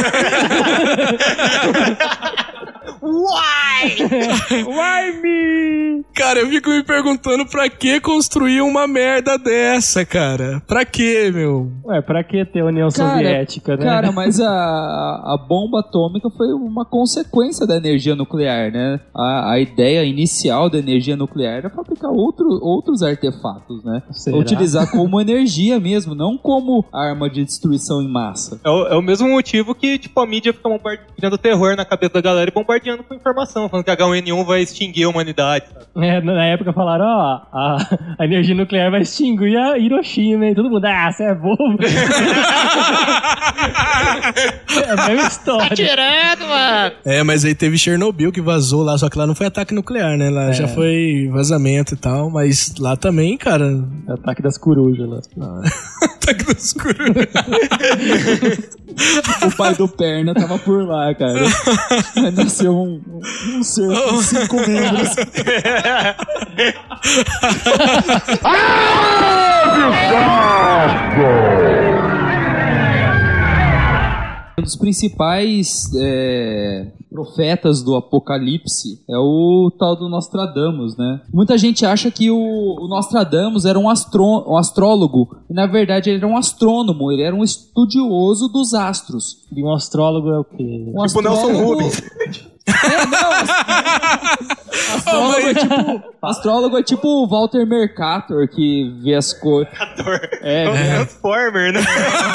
Why me? Cara, eu fico me perguntando pra que construir uma merda dessa, cara? Pra que, meu? Ué, pra que ter União Soviética, né? Cara, mas a bomba atômica foi uma consequência da energia nuclear, né? A ideia inicial da energia nuclear era fabricar outros artefatos, né? Será? Utilizar como energia mesmo, não como arma de destruição em massa. É o mesmo motivo que, tipo, a mídia fica criando terror na cabeça da galera e bombardeando com informação, falando que a H1N1 vai extinguir a humanidade, sabe? Na época falaram, a energia nuclear vai extinguir a Hiroshima, e todo mundo, você é bobo. É a mesma história. Tá tirando, mano. Mas aí teve Chernobyl que vazou lá, só que lá não foi ataque nuclear, né? Lá já foi vazamento e tal, mas lá também, cara... Ataque das corujas lá. Ataque das corujas. O pai do Perna tava por lá, cara. Aí nasceu um ser com 5 membros. Um dos principais profetas do apocalipse é o tal do Nostradamus, né? Muita gente acha que o Nostradamus era um astrólogo, e na verdade ele era um astrônomo, ele era um estudioso dos astros. E um astrólogo é o quê? Tipo Nelson Rubens. Astrólogo é tipo o Walter Mercator, que vê as cores. É um Transformer, né?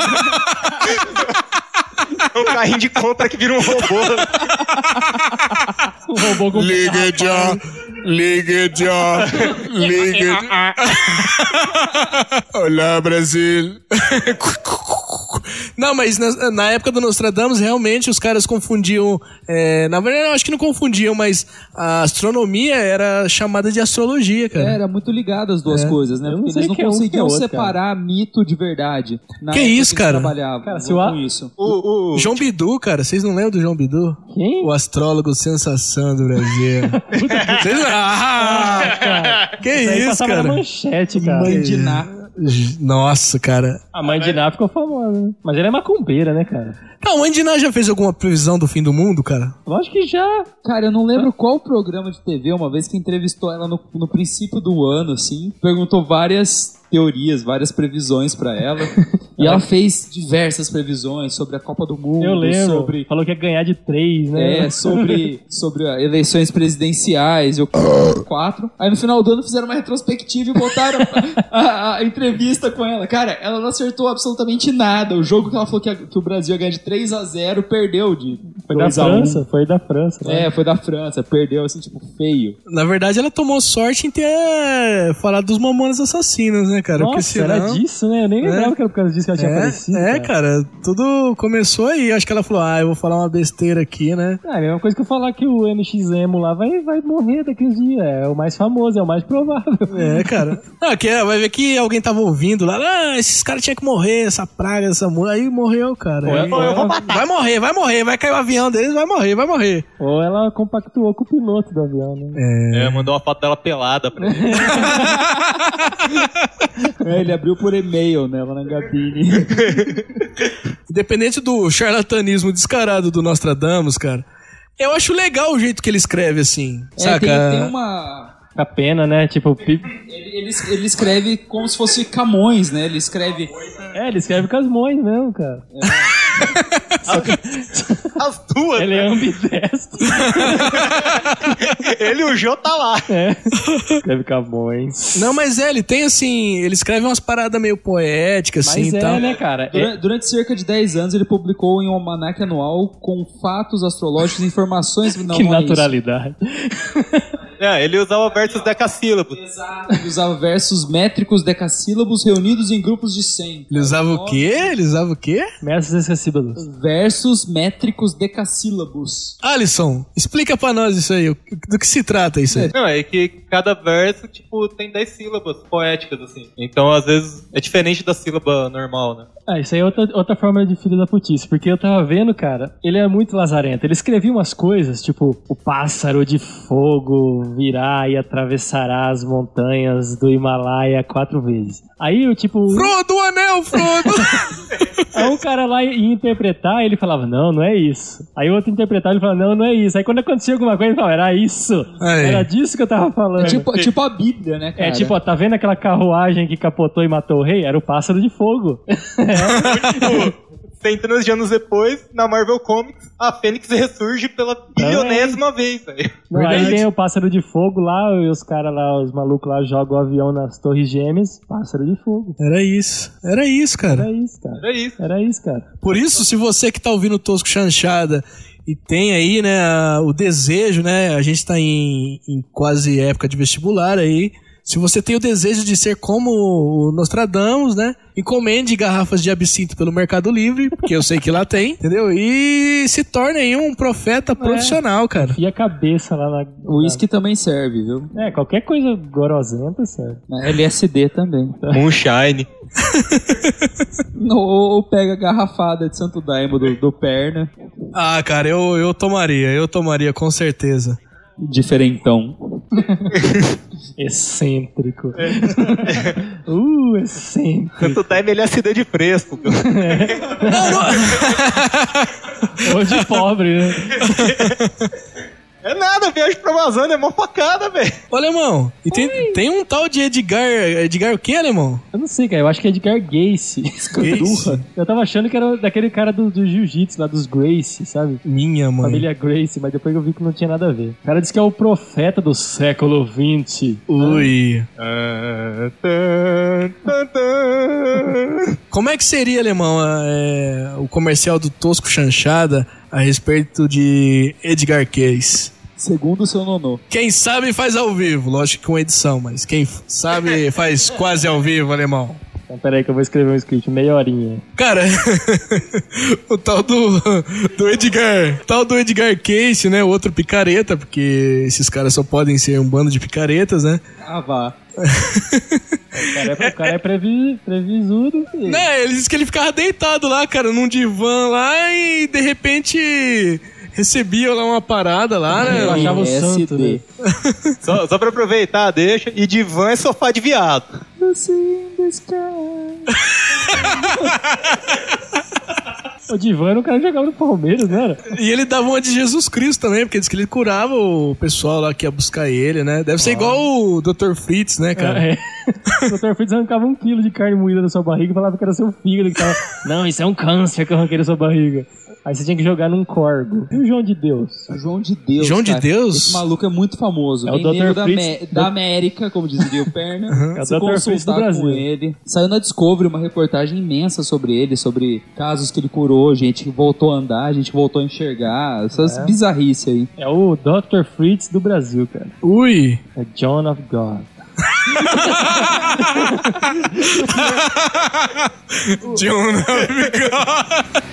É um carrinho de compra que vira um robô. Um robô com Liga já. Olá, Brasil. Não, mas na época do Nostradamus, realmente os caras confundiam... na verdade, eu acho que não confundiam, mas a astronomia era chamada de astrologia, cara. Era muito ligada as duas coisas, né? Porque eles não conseguiam separar mito de verdade. Que isso, cara? Trabalhavam com isso. O João Bidu, cara, vocês não lembram do João Bidu? Quem? O astrólogo sensação do Brasil. Vocês não... que isso, cara? Na manchete, cara. Mandiná. Nossa, cara. A mãe de Ná ficou famosa, né? Mas ela é macumbeira, né, cara? Não, a mãe de Ná já fez alguma previsão do fim do mundo, cara? Lógico que já. Cara, eu não lembro qual programa de TV, uma vez que entrevistou ela no princípio do ano, assim, perguntou várias teorias, várias previsões pra ela. E ela fez diversas previsões sobre a Copa do Mundo. Eu lembro. Sobre... Falou que ia ganhar de 3, né? sobre eleições presidenciais, eu 4. Aí no final do ano fizeram uma retrospectiva e botaram a entrevista com ela. Cara, ela não acertou absolutamente nada. O jogo que ela falou que o Brasil ia ganhar de 3-0, perdeu de 2-1. Foi da França. Né? Foi da França. Perdeu, assim, tipo, feio. Na verdade, ela tomou sorte em ter falado dos Mamonas Assassinas, né, cara? Nossa, porque senão... era disso, né? Eu nem lembrava que era por causa disso que ela tinha aparecido. Cara, tudo começou aí. Acho que ela falou, eu vou falar uma besteira aqui, né? É a mesma coisa que eu falar que o NXemo lá vai morrer daqui uns dias. É o mais famoso, é o mais provável. Cara. Vai ver que alguém tava ouvindo lá, esses caras tinham que morrer, essa praga, essa mulher. Aí morreu, cara. Eu vou matar. Vai morrer, vai cair o avião deles, vai morrer. Ou ela compactuou com o piloto do avião, né? Mandou uma foto dela pelada pra ele. Ele abriu por e-mail, né, lá na cabine. Independente do charlatanismo descarado do Nostradamus, cara, eu acho legal o jeito que ele escreve, assim, saca? Tem uma... A pena, né? Tipo... Ele escreve como se fosse Camões, né? Ele escreve... Ele escreve Casmões mesmo, cara. As duas, ele é ambidestro. Ele e o Jô tá lá. Escreve Camões. Não, mas ele tem assim... Ele escreve umas paradas meio poéticas, assim, mas e tal. né, cara? Durante cerca de 10 anos, ele publicou em um almanaque anual com fatos astrológicos e informações... Que naturalidade. Ele usava versos decassílabos. Exato. Ele usava versos métricos decassílabos reunidos em grupos de 100. Ele usava o quê? Versos decassílabos. Versos métricos decassílabos. Alisson, explica pra nós isso aí. Do que se trata isso aí? Não, é que cada verso, tipo, tem 10 sílabas poéticas, assim. Então, às vezes, é diferente da sílaba normal, né? Isso aí é outra forma de filho da putice. Porque eu tava vendo, cara, ele é muito lazarento. Ele escrevia umas coisas, tipo, o pássaro de fogo virá e atravessará as montanhas do Himalaia 4 vezes. Aí eu, tipo... Frodo, o anel, Frodo! Aí um cara lá ia interpretar, ele falava, não é isso. Aí o outro interpretava, ele falava, não é isso. Aí quando acontecia alguma coisa, ele falava, era isso. Era disso que eu tava falando. Tipo a Bíblia, né, cara? Tipo, tá vendo aquela carruagem que capotou e matou o rei? Era o pássaro de fogo. Centenas de anos depois, na Marvel Comics, a Fênix ressurge pela bilionésima vez, velho. Aí tem o pássaro de fogo lá, e os caras lá, os malucos lá, jogam o avião nas torres gêmeas, pássaro de fogo. Era isso, cara. Era isso, cara. Por isso, se você que tá ouvindo o Tosco Chanchada e tem aí, né, o desejo, né, a gente tá em quase época de vestibular aí, se você tem o desejo de ser como o Nostradamus, né? Encomende garrafas de absinto pelo Mercado Livre, porque eu sei que lá tem, entendeu? E se torne aí um profeta profissional, cara. E a cabeça lá na... O uísque também serve, viu? Qualquer coisa gorosenta serve. LSD também. Moonshine. Ou pega a garrafada de Santo Daimo do Perna. Cara, eu tomaria com certeza. Diferentão. Excêntrico. Excêntrico. Santo Daimo, ele é LSD de fresco. Ou de pobre, né? É nada, viagem pra Amazônia é mó facada, velho. Ô, Alemão, e tem um tal de Edgar o quê, Alemão? Eu não sei, cara, eu acho que é Edgar Gacy. Eu tava achando que era daquele cara do jiu-jitsu lá, dos Gracie, sabe? Minha mãe. Família Gracie, mas depois eu vi que não tinha nada a ver. O cara disse que é o profeta do século XX. Ui. Como é que seria, Alemão, o comercial do Tosco Chanchada a respeito de Edgar Cayce? Segundo o seu nonô. Quem sabe faz ao vivo, lógico que com edição, mas quem sabe faz quase ao vivo, Alemão. Então, peraí que eu vou escrever um script, meia horinha. Cara, o tal do Edgar Cayce, né, o outro picareta, porque esses caras só podem ser um bando de picaretas, né? Vá. O cara é previsudo, filho. Né, ele disse que ele ficava deitado lá, cara, num divã lá e de repente recebia lá uma parada lá, né? Eu achava o santo, né? Só pra aproveitar, deixa. E divã é sofá de viado. O Divan era um cara que jogava no Palmeiras, não era? E ele dava uma de Jesus Cristo também, porque diz que ele curava o pessoal lá que ia buscar ele, né? Deve ser igual o Dr. Fritz, né, cara? O Dr. Fritz arrancava 1 quilo de carne moída da sua barriga e falava que era seu fígado que tava... Não, isso é um câncer que eu arranquei da sua barriga. Aí você tinha que jogar num corgo. E o João de Deus? O João de Deus, João de Deus? Esse maluco é muito famoso. É o Mineiro Dr. Fritz da América, como diria o Perna. É o Se Dr. Fritz do consultar Brasil. com ele. Saiu na Discovery uma reportagem imensa sobre ele, sobre casos que ele curou, gente que voltou a andar, gente que voltou a enxergar. Essas bizarrices aí. É o Dr. Fritz do Brasil, cara. Ui! É John of God. John of God.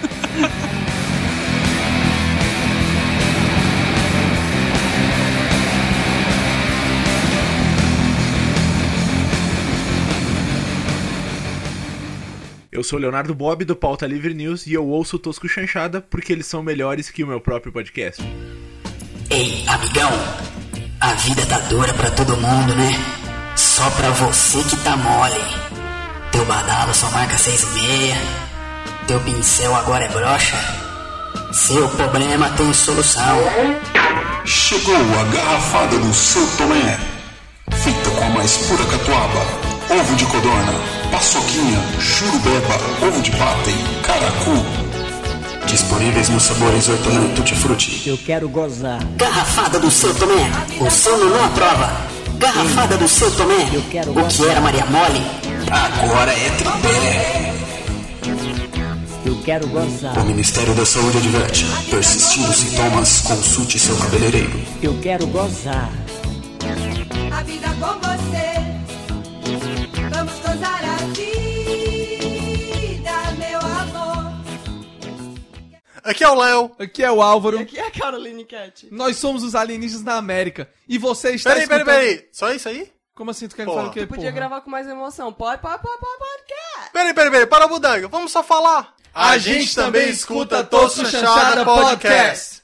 Eu sou o Leonardo Bob do Pauta Livre News e eu ouço o Tosco Chanchada porque eles são melhores que o meu próprio podcast. Ei, amigão, a vida tá dura pra todo mundo, né? Só pra você que tá mole. Teu badalo só marca 6,5. Teu pincel agora é broxa. Seu problema tem solução. Chegou a garrafada do seu Tomé. Feita com a mais pura catuaba, ovo de codorna, paçoquinha, churubeba, ovo de pata e caracu. Disponíveis nos sabores hortelã e tutti-frutti. Eu quero gozar. Garrafada do seu Tomé. O sono não aprova. Garrafada do seu Tomé. Eu quero gozar. O que era Maria Mole? Agora é tripé. Eu quero gozar. O Ministério da Saúde adverte. Persistindo sintomas, consulte seu cabeleireiro. Eu quero gozar. A vida com você. Vamos gozar a vida, meu amor. Aqui é o Léo. Aqui é o Álvaro. E aqui é a Caroline Cat. Nós somos os alienígenas da América. E você está Peraí. Só isso aí? Como assim? Tu quer que fale o quê, Tu podia gravar com mais emoção. Pode. Peraí. Para o Budanga. Vamos só falar. A gente também escuta Tosco Chanchada Podcast.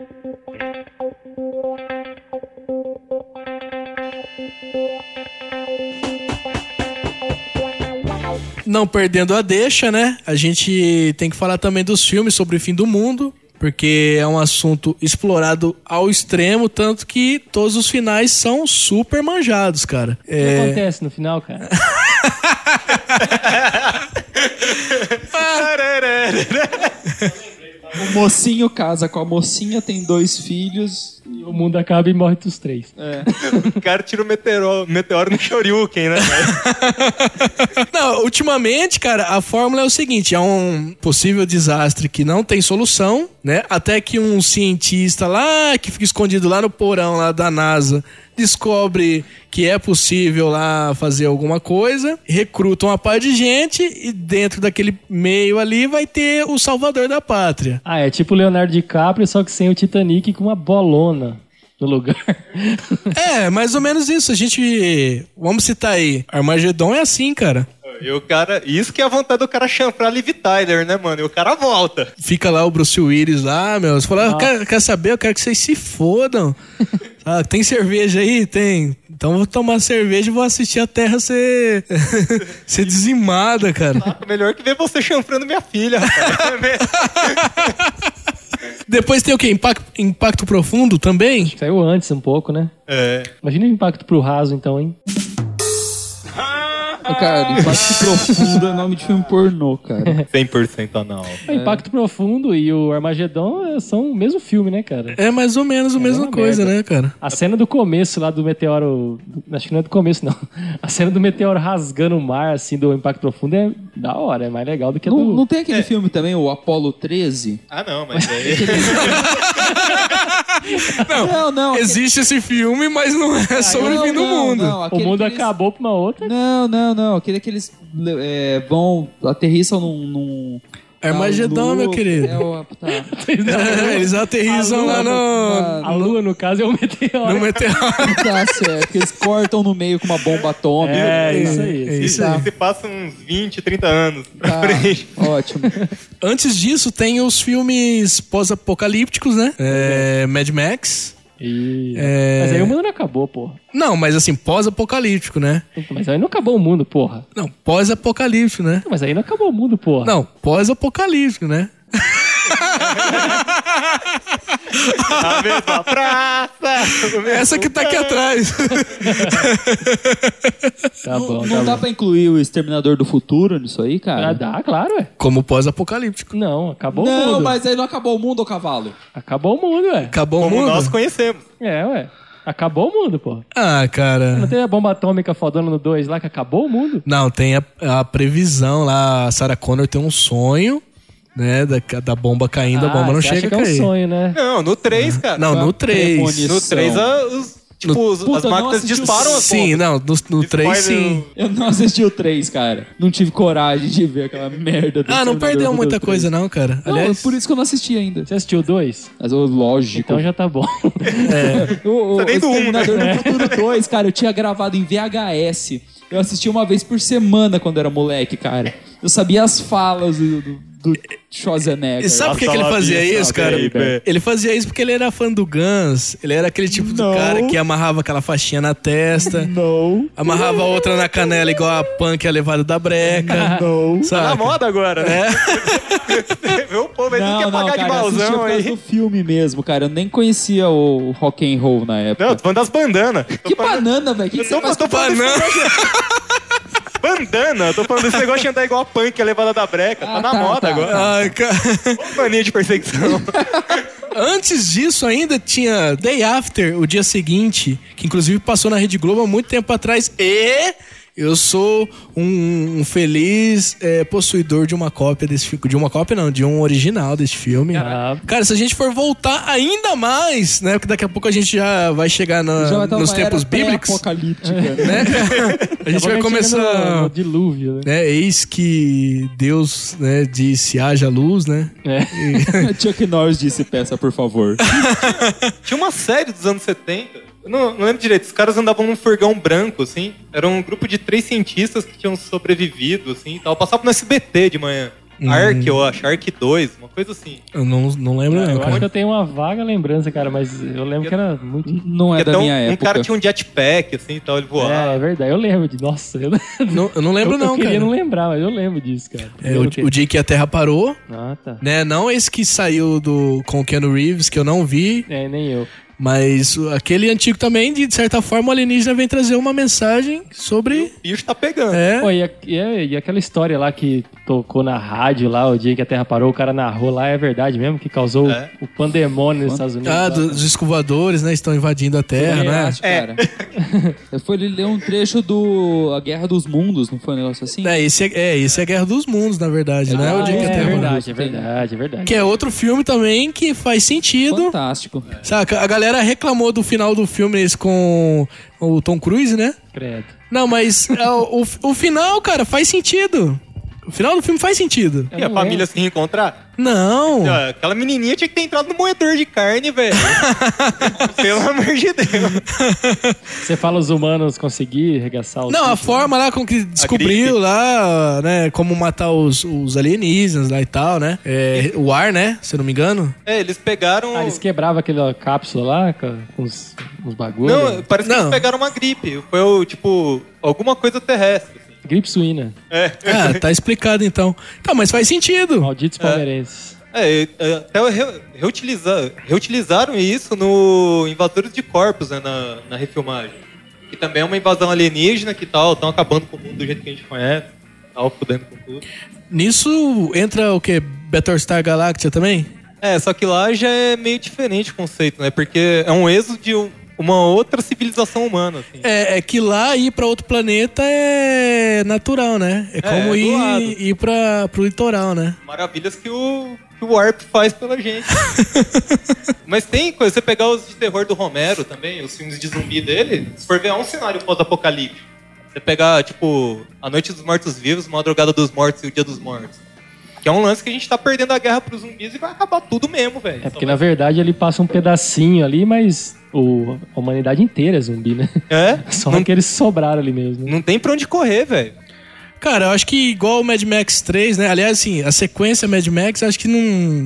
Não perdendo a deixa, né? A gente tem que falar também dos filmes sobre o fim do mundo, porque é um assunto explorado ao extremo, tanto que todos os finais são super manjados, cara. O que acontece no final, cara? O mocinho casa com a mocinha, tem 2 filhos. E o mundo acaba e morre os 3. O cara tira o meteoro no Shoryuken, né? Não, ultimamente, cara, a fórmula é o seguinte: é um possível desastre que não tem solução, né? Até que um cientista lá, que fica escondido lá no porão lá da NASA, descobre que é possível lá fazer alguma coisa, recruta uma par de gente e dentro daquele meio ali vai ter o salvador da pátria. Ah, é tipo o Leonardo DiCaprio, só que sem o Titanic com uma bolona no lugar. É, mais ou menos isso. A gente... Vamos citar aí. Armagedon é assim, cara. E o cara... Isso que é a vontade do cara chanfrar Liv Tyler, né, mano? E o cara volta. Fica lá o Bruce Willis lá, meu. Você fala, quer saber? Eu quero que vocês se fodam. Ah, tem cerveja aí? Tem. Então eu vou tomar cerveja e vou assistir a Terra ser dizimada, cara. Melhor que ver você chanfrando minha filha, rapaz. Depois tem o quê? Impacto Profundo também? Saiu antes um pouco, né? É. Imagina o Impacto pro Raso, então, hein? Cara, Impacto Profundo é nome de filme pornô, cara. 100% anal. O Impacto Profundo e o Armagedon são o mesmo filme, né, cara? É mais ou menos a mesma coisa, né, cara? A cena do começo lá do meteoro... Acho que não é do começo, não. A cena do meteoro rasgando o mar, assim, do Impacto Profundo é da hora, é mais legal do que do... Não tem aquele filme também, o Apollo 13? Ah, não, mas aí... Não. Existe esse filme, mas não é sobre o fim do mundo. O mundo acabou pra uma outra? Não. Aquele que eles aterrissam num Armagedon, meu querido. Eles aterrissam lá no... A lua, no caso, é o meteoro. No meteoro. Tá certo, que eles cortam no meio com uma bomba atômica. É isso aí. Isso aí. Você passa uns 20, 30 anos pra frente. Ótimo. Antes disso, tem os filmes pós-apocalípticos, né? Mad Max. Mas aí o mundo não acabou, porra. Não, mas assim, pós-apocalíptico, né? Mas aí não acabou o mundo, porra. Não, pós-apocalíptico, né? Mas aí não acabou o mundo, porra. Não, pós-apocalíptico, né? A mesma praça. Essa que tá aqui atrás. Tá bom, Não dá pra incluir o Exterminador do Futuro nisso aí, cara? Ah, dá, claro, ué. Como pós-apocalíptico. Não, acabou o Não, mundo. mas aí não acabou o mundo, ô cavalo. Acabou o mundo, ué. Acabou Como o mundo? nós conhecemos. É, ué. Acabou o mundo, pô. Ah, cara. Não tem a bomba atômica fodona no 2 lá que acabou o mundo? Não, tem a previsão lá. A Sarah Connor tem um sonho, né? Da bomba caindo, a bomba não você chega acha a que é um cair. sonho, né? Não, no 3, cara. Não, no 3. No 3, as máquinas disparam as Sim, não, no 3 sim. Eu não assisti o 3, cara. Não tive coragem de ver aquela merda do Ah, não Exterminador perdeu do muita Futuro coisa 3. não, cara. Não, Aliás, por isso que eu não assisti ainda. Você assistiu o 2? Mas lógico. Então já tá bom. O nem do um, Exterminador né? do Futuro 2, cara, eu tinha gravado em VHS. Eu assistia uma vez por semana quando era moleque, cara. Eu sabia as falas do Schwarzenegger. E sabe por que ele fazia isso, cara? Ele fazia isso porque ele era fã do Guns. Ele era aquele tipo do cara que amarrava aquela faixinha na testa. Não. Amarrava outra na canela igual a Punk, a levada da breca. Não. Tá na moda agora, né? Vê o povo aí tudo quer pagar de cara, eu assistia balzão por causa aí. do filme mesmo, cara. Eu nem conhecia o rock and roll na época. Não, tô falando das bandanas. Que banana, velho? Que você faz com banana. Bandana, eu tô falando desse negócio de andar igual a Punk, a levada da breca. Tá na moda agora. Ai, cara. Mania de perseguição. Antes disso ainda tinha Day After, o dia seguinte, que inclusive passou na Rede Globo há muito tempo atrás. E eu sou um feliz possuidor de uma cópia desse filme. De uma cópia não, de um original desse filme. Cara, se a gente for voltar ainda mais, né? Porque daqui a pouco a gente já vai chegar nos tempos bíblicos. Apocalíptica, né? A gente vai começar no dilúvio, né? Eis que Deus, né, disse haja luz, né? Chuck Norris disse peça, por favor. Tinha uma série dos anos 70. Eu não lembro direito. Os caras andavam num furgão branco, assim. Era um grupo de 3 cientistas que tinham sobrevivido, assim, e tal. Passava no SBT de manhã. Ark, eu acho. Ark 2, uma coisa assim. Eu não lembro, não, Eu cara. acho que eu tenho uma vaga lembrança, cara, mas eu lembro que era muito... Não é da minha época. Um cara tinha um jetpack, assim, e tal, ele voava. É verdade, eu lembro de... Nossa, eu não lembro não, eu queria cara. não lembrar, mas eu lembro disso, cara. O dia que a Terra parou, Ah, tá. né? Não esse que saiu com o Keanu Reeves, que eu não vi. É, nem eu. Mas aquele antigo também, de certa forma, o alienígena vem trazer uma mensagem sobre... O bicho tá pegando. Pô, e aquela história lá que tocou na rádio lá, o dia que a Terra parou, o cara narrou lá, é verdade mesmo? Que causou o pandemônio nos Estados Unidos. Ah, dos escovadores, né? Estão invadindo a Terra, né? Cara. Foi ele ler um trecho do A Guerra dos Mundos, não foi um negócio assim? Esse é a Guerra dos Mundos, na verdade, né? O dia que a Terra parou. É verdade. Que é outro filme também que faz sentido. Fantástico. Saca? A galera reclamou do final do filme esse com o Tom Cruise, né? Credo. Não, mas o final, cara, faz sentido. O final do filme faz sentido. E a família se reencontrar? Não. Aquela menininha tinha que ter entrado no moedor de carne, velho. Pelo amor de Deus. Você fala os humanos conseguir arregaçar os... Não, a forma lá com que descobriu lá, né, como matar os alienígenas lá e tal, né? O ar, né? Se eu não me engano. Eles pegaram... eles quebravam aquela cápsula lá com os bagulhos. Não, parece que eles pegaram uma gripe. Foi, tipo, alguma coisa terrestre. Gripe suína. Ah, tá explicado então. Tá, mas faz sentido. Malditos palmeirenses. Até reutilizaram isso no Invasores de Corpos, né, na refilmagem. Que também é uma invasão alienígena que tal, estão acabando com o mundo do jeito que a gente conhece. Tal, fudendo com tudo. Nisso entra o quê? Battlestar Galactica também? Só que lá já é meio diferente o conceito, né? Porque é um êxodo de uma outra civilização humana. Assim. É que lá ir pra outro planeta é natural, né? É como ir pro litoral, né? Maravilhas que o Warp faz pela gente. Mas tem coisa, você pegar os de terror do Romero também, os filmes de zumbi dele, se for ver, é um cenário pós-apocalíptico. Você pegar, tipo, A Noite dos Mortos-Vivos, Madrugada dos Mortos e O Dia dos Mortos. Que é um lance que a gente tá perdendo a guerra pros zumbis e vai acabar tudo mesmo, velho. É porque, na verdade, ele passa um pedacinho ali, mas a humanidade inteira é zumbi, né? Só que eles sobraram ali mesmo. Não tem pra onde correr, velho. Cara, eu acho que igual o Mad Max 3, né? Aliás, assim, a sequência Mad Max, acho que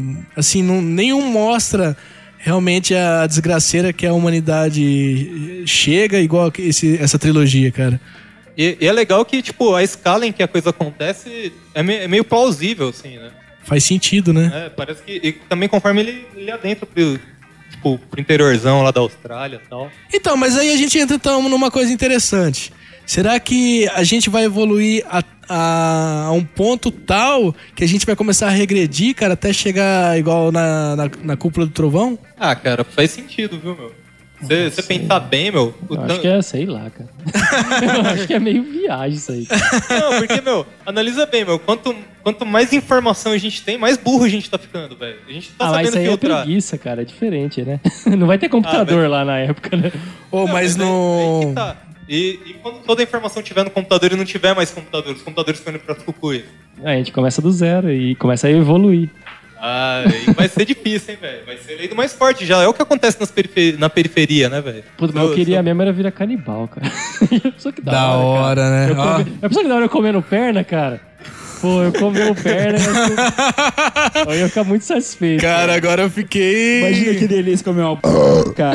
nenhum mostra realmente a desgraceira que a humanidade chega igual essa trilogia, cara. E é legal que, tipo, a escala em que a coisa acontece é meio plausível, assim, né? Faz sentido, né? É, parece que... E também conforme ele adentra pro interiorzão lá da Austrália e tal. Então, mas aí a gente entra então numa coisa interessante. Será que a gente vai evoluir a um ponto tal que a gente vai começar a regredir, cara, até chegar igual na cúpula do trovão? Ah, cara, faz sentido, viu, meu? Você pensar bem, meu... Acho que é, sei lá, cara. Eu acho que é meio viagem isso aí. Não, porque, meu, analisa bem, meu. Quanto mais informação a gente tem, mais burro a gente tá ficando, velho. A gente tá sabendo mas isso aí filtrar. é preguiça, cara. É diferente, né? Não vai ter computador lá na época, né? Mas não... Aí que tá. E quando toda a informação tiver no computador e não tiver mais computador, os computadores ficam indo pra cucuia. A gente começa do zero e começa a evoluir. Ah, aí vai ser difícil, hein, velho? Vai ser lei do mais forte já. É o que acontece na periferia, né, velho? Puta, mas eu queria mesmo era virar canibal, cara. Só que da hora, né? É por isso que da hora eu comendo perna, cara. Pô, eu comendo perna, eu ia ficar muito satisfeito. Cara, agora eu fiquei... Imagina que delícia comer uma cara.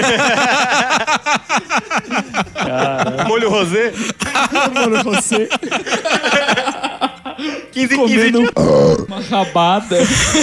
Molho rosé. Molho rosé. 15 comendo uma rabada.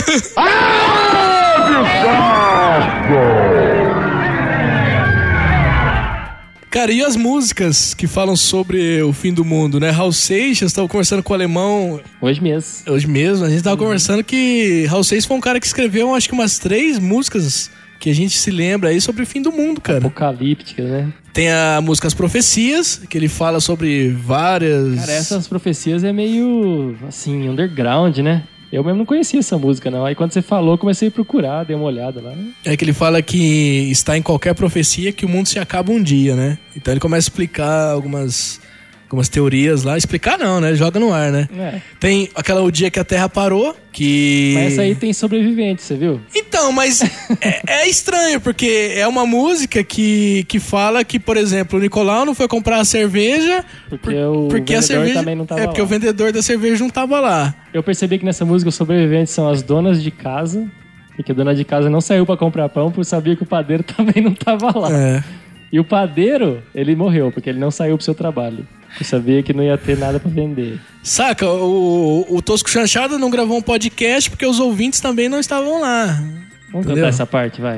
Cara, e as músicas que falam sobre o fim do mundo, né? Raul Seixas, estava conversando com o alemão... Hoje mesmo. A gente tava conversando que Raul Seixas foi um cara que escreveu, acho que umas 3 músicas que a gente se lembra aí sobre o fim do mundo, cara. Apocalípticas, né? Tem a música As Profecias, que ele fala sobre várias... Cara, essas profecias é meio, assim, underground, né? Eu mesmo não conhecia essa música, não. Aí quando você falou, comecei a procurar, dei uma olhada lá. É que ele fala que está em qualquer profecia que o mundo se acaba um dia, né? Então ele começa a explicar algumas teorias lá. Explicar não, né? Joga no ar, né? É. Tem o dia que a Terra parou, que... Mas essa aí tem sobrevivente, você viu? Então, mas é estranho, porque é uma música que fala que, por exemplo, o Nicolau não foi comprar a cerveja porque a cerveja também não tava lá. Porque o vendedor da cerveja não tava lá. Eu percebi que nessa música os sobreviventes são as donas de casa, e que a dona de casa não saiu pra comprar pão porque sabia que o padeiro também não tava lá. É. E o padeiro, ele morreu, porque ele não saiu pro seu trabalho. Eu sabia que não ia ter nada pra vender. Saca, o Tosco Chanchada não gravou um podcast porque os ouvintes também não estavam lá. Vamos cantar essa parte, vai.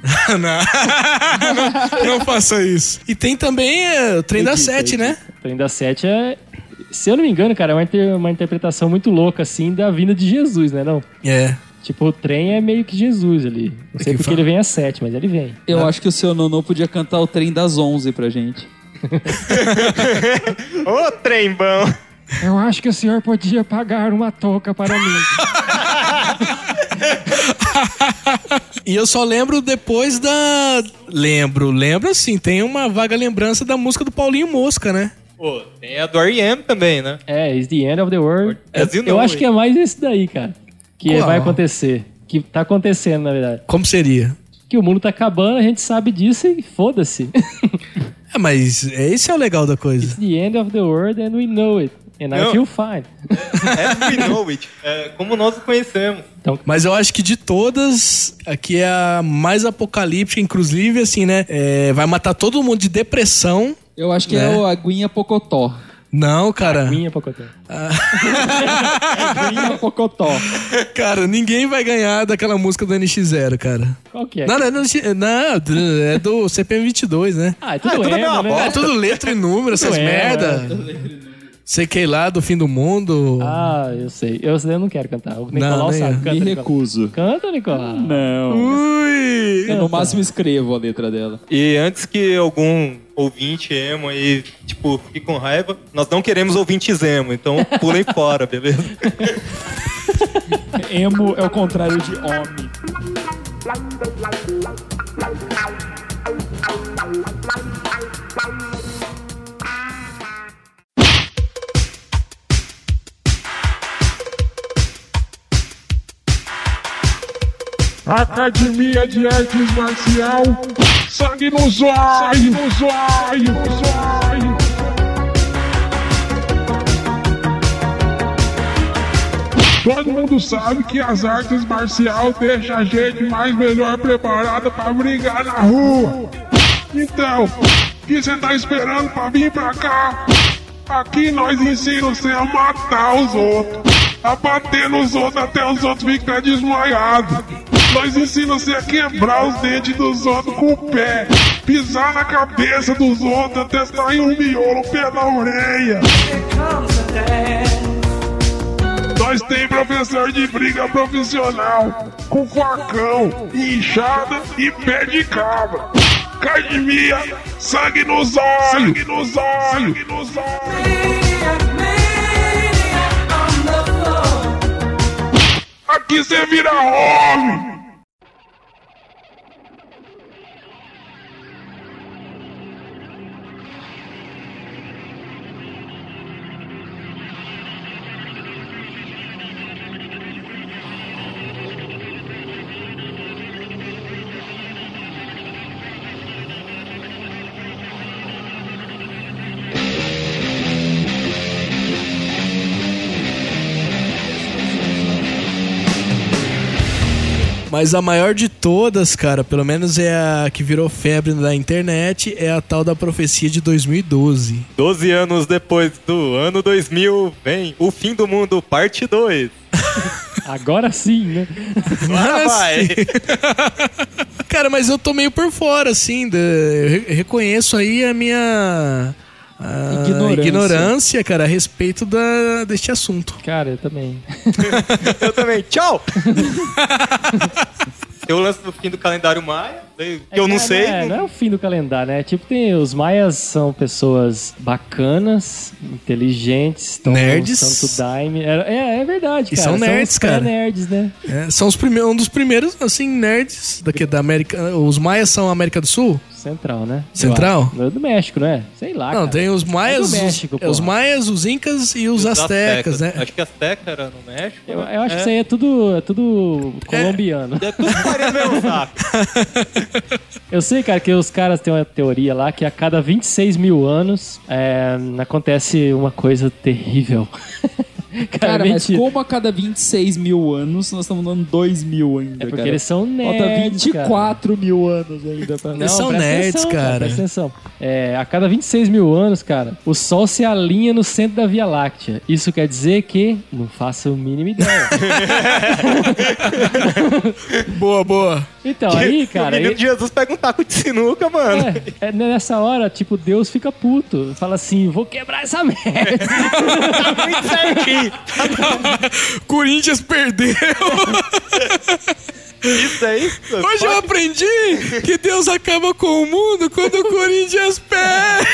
não faça isso. E tem também o Trem da Sete, né? O Trem da Sete é... Se eu não me engano, cara, é uma interpretação muito louca, assim, da vinda de Jesus, né, não? É. Tipo, o trem é meio que Jesus ali. Não sei porque ele vem às 7, mas ele vem. Eu acho que o seu Nonô podia cantar o Trem das 11 pra gente. Ô, trem bom! Eu acho que o senhor podia pagar uma touca para mim. E eu só lembro depois da... Lembro assim, tem uma vaga lembrança da música do Paulinho Mosca, né? Pô, tem a do R.E.M. também, né? É, It's the End of the World. You eu acho que é mais esse daí, cara. Que Qual? vai acontecer. Que tá acontecendo, na verdade. Como seria? Que o mundo tá acabando, a gente sabe disso e foda-se. Mas esse é o legal da coisa. It's the end of the world and we know it. And I feel fine. As we know it. É como nós o conhecemos. Então, mas eu acho que de todas, aqui é a mais apocalíptica, inclusive, assim, né? Vai matar todo mundo de depressão. Eu acho que é o Aguinha Pocotó. Não, cara. Aguinha Pocotó. Aguinha Pocotó. Cara, ninguém vai ganhar daquela música do NX0, cara. Qual que é? Não, é do CPM 22, né? É tudo emo, né? É tudo letra e número, essas merda. Sei que lá do fim do mundo. Ah, eu sei. Eu não quero cantar. O Nicolau sabe. Canta, Me recuso. Canta, Nicolau. Não. Ui! Eu no máximo escrevo a letra dela. E antes que algum ouvinte emo aí, tipo, fique com raiva, nós não queremos ouvintes emo, então pulem fora, beleza? Emo é o contrário de homem. Academia de Artes Marcial, sangue no zóio, no zóio, no zóio. Todo mundo sabe que as artes marciais deixam a gente mais melhor preparada pra brigar na rua. Então, o que você tá esperando pra vir pra cá? Aqui nós ensinamos você a matar os outros. a bater nos outros até os outros ficarem desmaiados. Nós ensinamos você a quebrar os dentes dos outros com o pé, pisar na cabeça dos outros até sair um miolo, o pé na orelha. Nós tem professor de briga profissional, com facão, enxada e pé de cabra. Academia, sangue nos olhos, sangue nos olhos, sangue nos olhos. Aqui cê vira homem. Mas a maior de todas, cara, pelo menos é a que virou febre na internet, é a tal da profecia de 2012. 12 anos depois do ano 2000, vem O Fim do Mundo, parte 2. Agora sim, né? Agora vai. Cara, mas eu tô meio por fora, assim, reconheço aí a minha... ignorância, cara, a respeito deste assunto. Cara, eu também. Eu também. Tchau! Tem o lance do fim do calendário maia, que eu não sei. Não é o fim do calendário, né? Tipo, os maias são pessoas bacanas, inteligentes, nerds. Santo Daime. É verdade, cara. E são nerds, cara. Nerds, né? São um dos primeiros, assim, nerds da América. Os maias são América do Sul? Central, né? Central? É do México, não é? Sei lá, não, cara. Tem os maias, do México, os maias, os incas e os astecas, né? Acho que Azteca era no México. Eu acho que isso aí é tudo colombiano. É tudo parecido mesmo, saco. Eu sei, cara, que os caras têm uma teoria lá que a cada 26 mil anos acontece uma coisa terrível. Cara, mas como a cada 26 mil anos nós estamos dando 2 mil ainda, É porque cara. eles são nerds, falta 24 mil anos ainda. Pra... Eles são nerds, cara. Presta atenção. A cada 26 mil anos, cara, o Sol se alinha no centro da Via Láctea. Isso quer dizer que... Não faço a mínima ideia. Boa. Então, aí, cara... O menino de Jesus pega um taco de sinuca, mano. Nessa hora, tipo, Deus fica puto. Fala assim, vou quebrar essa merda. Tá muito certinho. Corinthians perdeu. Isso aí. Hoje eu aprendi que Deus acaba com o mundo quando o Corinthians perde.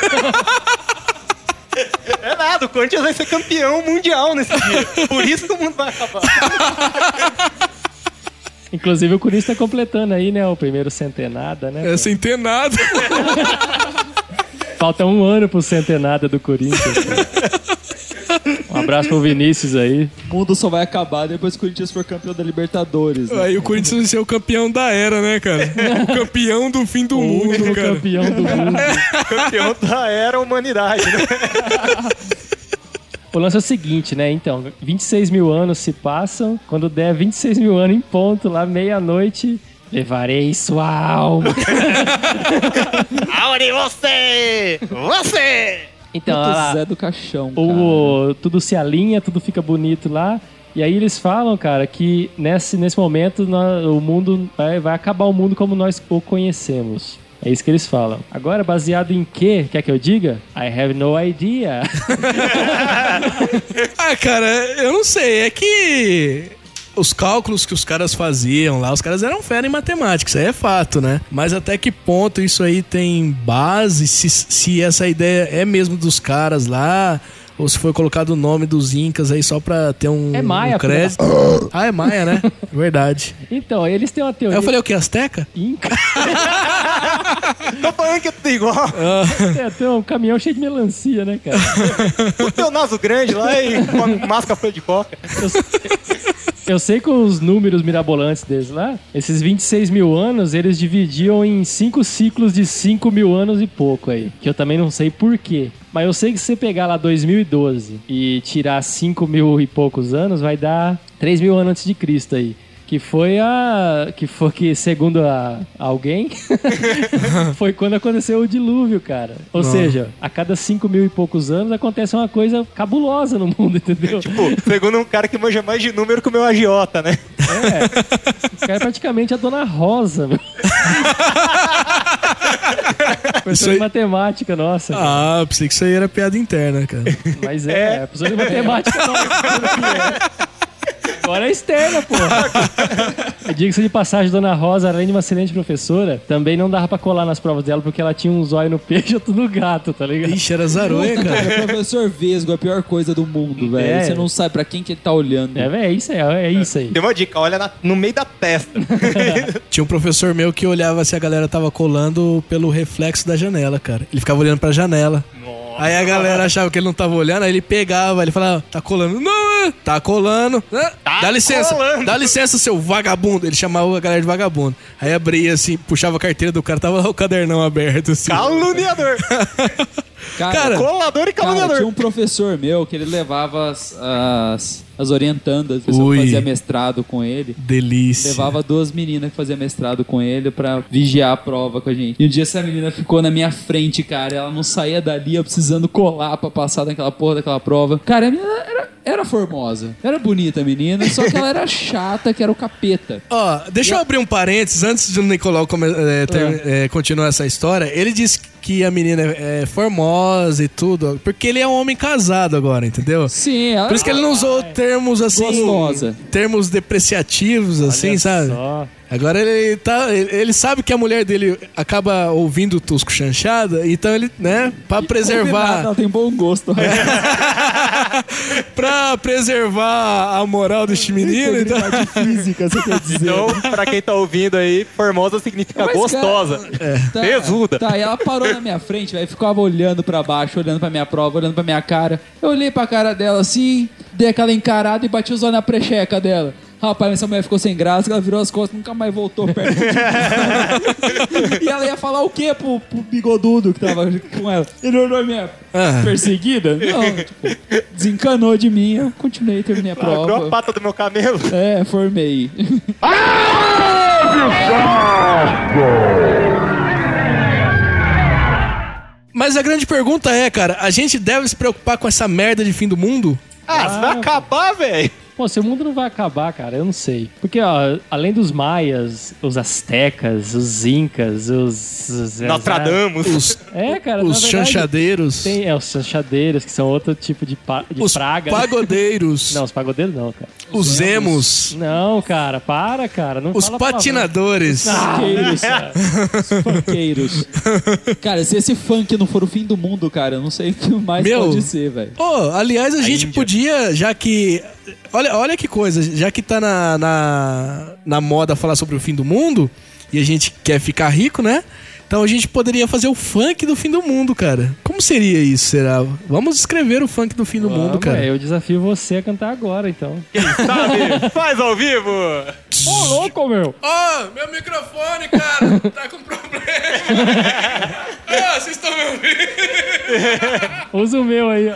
É nada, o Corinthians vai ser campeão mundial nesse dia. Por isso que o mundo vai acabar. Inclusive o Corinthians tá completando aí, né? O primeiro centenada, né? Centenada. Falta um ano pro centenada do Corinthians. Um abraço pro Vinícius aí. O mundo só vai acabar depois que o Corinthians for campeão da Libertadores. Né? Aí o Corinthians vai ser o campeão da era, né, cara? O campeão do fim do mundo, cara. Campeão do mundo. Campeão da era humanidade, né? O lance é o seguinte, né? Então, 26 mil anos se passam. Quando der 26 mil anos em ponto, lá meia-noite, levarei sua alma. Aonde você? Você! Então, lá, Zé do Caixão, tudo se alinha, tudo fica bonito lá. E aí eles falam, cara, que nesse momento o mundo vai acabar o mundo como nós o conhecemos. É isso que eles falam. Agora, baseado em quê? Quer que eu diga? I have no idea. Cara, eu não sei. É que... os cálculos que os caras faziam lá, os caras eram fera em matemática, isso aí é fato, né? Mas até que ponto isso aí tem base, se essa ideia é mesmo dos caras lá, ou se foi colocado o nome dos incas aí só pra ter um crédito. É Maia, né? Verdade. Então, eles têm uma teoria... Eu falei o que? Azteca? Inca. Tô falando que é tudo igual. Tem um caminhão cheio de melancia, né, cara? O teu naso grande lá e com máscara folha de coca. Eu sei que os números mirabolantes deles lá, esses 26 mil anos, eles dividiam em 5 ciclos de 5 mil anos e pouco aí. Que eu também não sei por quê. Mas eu sei que se você pegar lá 2012 e tirar 5 mil e poucos anos, vai dar 3 mil anos antes de Cristo aí. Que foi que segundo alguém, foi quando aconteceu o dilúvio, cara. Ou seja, a cada 5.000 e poucos anos acontece uma coisa cabulosa no mundo, entendeu? Tipo, segundo um cara que manja mais de número que o meu agiota, né? O cara é praticamente a Dona Rosa, meu. Professor de matemática, nossa. Ah, pensei que isso aí era piada interna, cara. Mas professor de matemática, nossa. Agora é externa, porra. Diga-se de passagem, Dona Rosa, além de uma excelente professora, também não dava pra colar nas provas dela porque ela tinha um zóio no peixe e outro no gato, tá ligado? Ixi, era zaroia, cara. O professor Vesgo é a pior coisa do mundo, velho. Você não sabe pra quem que ele tá olhando. Velho, é isso aí. Tem uma dica, olha no meio da testa. Tinha um professor meu que olhava se a galera tava colando pelo reflexo da janela, cara. Ele ficava olhando pra janela. Aí a galera achava que ele não tava olhando, aí ele pegava, ele falava, tá colando. Não, tá colando. Dá licença, dá licença, seu vagabundo. Ele chamava a galera de vagabundo. Aí abria assim, puxava a carteira do cara, tava lá o cadernão aberto assim. Caluniador. Cara, colador e caluniador. Tinha um professor meu que ele levava as orientandas, a pessoa que fazia mestrado com ele. Delícia. Levava 2 meninas que faziam mestrado com ele pra vigiar a prova com a gente. E um dia essa menina ficou na minha frente, cara. Ela não saía dali, eu precisando colar pra passar daquela porra daquela prova. Cara, a menina era formosa. Era bonita a menina, só que ela era chata, que era o capeta. Ó, deixa eu abrir um parênteses antes de o Nicolau continuar essa história. Ele disse que a menina é formosa e tudo, porque ele é um homem casado agora, entendeu? Sim. Por isso que ele não usou termos assim... Gostosa. Termos depreciativos, assim, Olha sabe? só. Agora ele sabe que a mulher dele acaba ouvindo o Tosco Chanchada, então ele, né, pra preservar... Ela tem bom gosto. Pra preservar a moral deste menino, então... física, você quer dizer. Então, pra quem tá ouvindo aí, formosa significa gostosa. Tesuda. Tá, e ela parou na minha frente, velho, ficava olhando pra baixo, olhando pra minha prova, olhando pra minha cara. Eu olhei pra cara dela assim, dei aquela encarada e bati os olhos na precheca dela. Rapaz, essa mulher ficou sem graça, ela virou as costas, nunca mais voltou perto de mim. E ela ia falar o quê pro bigodudo que tava com ela? Ele olhou a minha perseguida? Não, tipo, desencanou de mim, eu continuei, terminei a prova. Abriu a pata do meu camelo. Formei. Mas a grande pergunta é, cara, a gente deve se preocupar com essa merda de fim do mundo? Você vai acabar, velho. Pô, se o mundo não vai acabar, cara, eu não sei. Porque, ó, além dos maias, os astecas, os incas, os Nostradamus. Cara, os chanchadeiros. Tem, os chanchadeiros, que são outro tipo de praga. Os pagodeiros. Não, os pagodeiros não, cara. Os emos. Não, cara, cara. Não os fala patinadores. Funkeiros, cara. Os funkeiros. Cara, se esse funk não for o fim do mundo, cara, eu não sei o que mais pode ser, velho. Aliás, a gente podia, já que... Olha que coisa, já que tá na moda falar sobre o fim do mundo, e a gente quer ficar rico, né? Então a gente poderia fazer o funk do fim do mundo, cara. Como seria isso, será? Vamos escrever o funk do fim do mundo, cara. Eu desafio você a cantar agora, então. Quem sabe? Faz ao vivo! Ô, louco, meu! Meu microfone, cara, tá com problema. Vocês estão me ouvindo? Usa o meu aí, ó.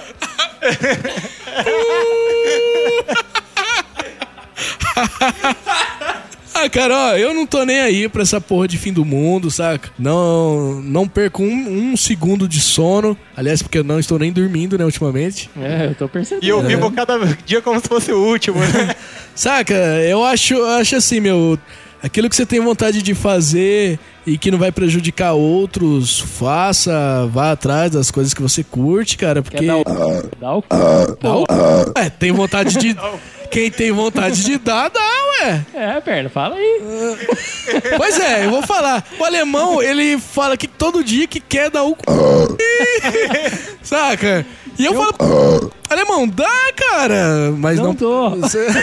Cara, eu não tô nem aí pra essa porra de fim do mundo, saca? Não perco um segundo de sono. Aliás, porque eu não estou nem dormindo, né, ultimamente. Eu tô percebendo. E eu vivo cada dia como se fosse o último, né? Saca, eu acho assim, meu... Aquilo que você tem vontade de fazer e que não vai prejudicar outros, faça, vá atrás das coisas que você curte, cara, porque... Dá o cu. Tem vontade de... Quem tem vontade de dar, dá, ué. Perna, fala aí. Pois é, eu vou falar. O alemão, ele fala que todo dia que quer dar o cu. Saca? E eu falo, alemão, dá, cara. Mas não dou.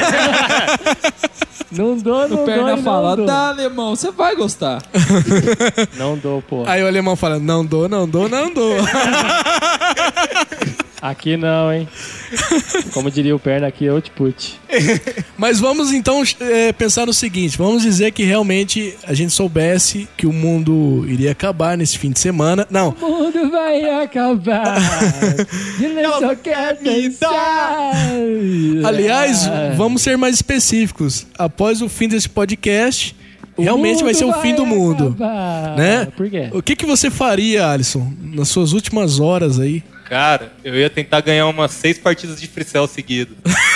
Não dou, não o perna dou. Fala, dá, alemão, você vai gostar. Não dou, pô. Aí o alemão fala, não dou. Aqui não, hein? Como diria o Perna, aqui é output. Mas vamos então pensar no seguinte, vamos dizer que realmente a gente soubesse que o mundo iria acabar nesse fim de semana. Não. O mundo vai acabar. Ele só quer pensar. Aliás, vamos ser mais específicos. Após o fim desse podcast, realmente vai ser o fim do mundo. Né? Por quê? O que você faria, Alisson, nas suas últimas horas aí? Cara, eu ia tentar ganhar umas 6 partidas de freestyle seguidas.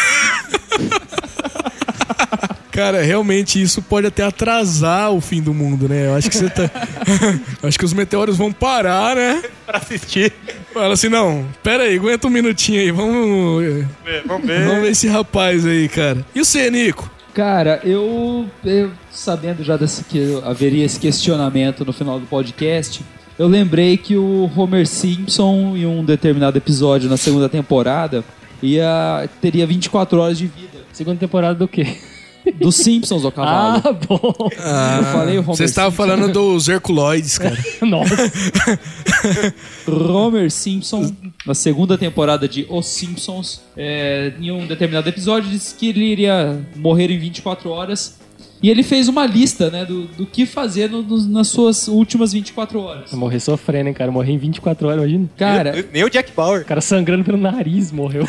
Cara, realmente isso pode até atrasar o fim do mundo, né? Eu acho que você tá... acho que os meteoros vão parar, né? Pra assistir. Fala assim, não, pera aí, aguenta um minutinho aí, vamos ver. Vamos ver esse rapaz aí, cara. E você, Nico? Cara, eu sabendo já que haveria esse questionamento no final do podcast, eu lembrei que o Homer Simpson, em um determinado episódio na segunda temporada, teria 24 horas de vida. Segunda temporada do quê? Dos Simpsons, o cavalo. Ah, bom. Eu falei o Homer Você estava Simpson. falando dos Herculoides, cara. Nossa. Homer Simpson, na segunda temporada de Os Simpsons, em um determinado episódio, disse que ele iria morrer em 24 horas. E ele fez uma lista, né, do que fazer nas suas últimas 24 horas. Eu morri sofrendo, hein, cara. Morri em 24 horas, imagina. Cara, nem o Jack Bauer. O cara sangrando pelo nariz morreu.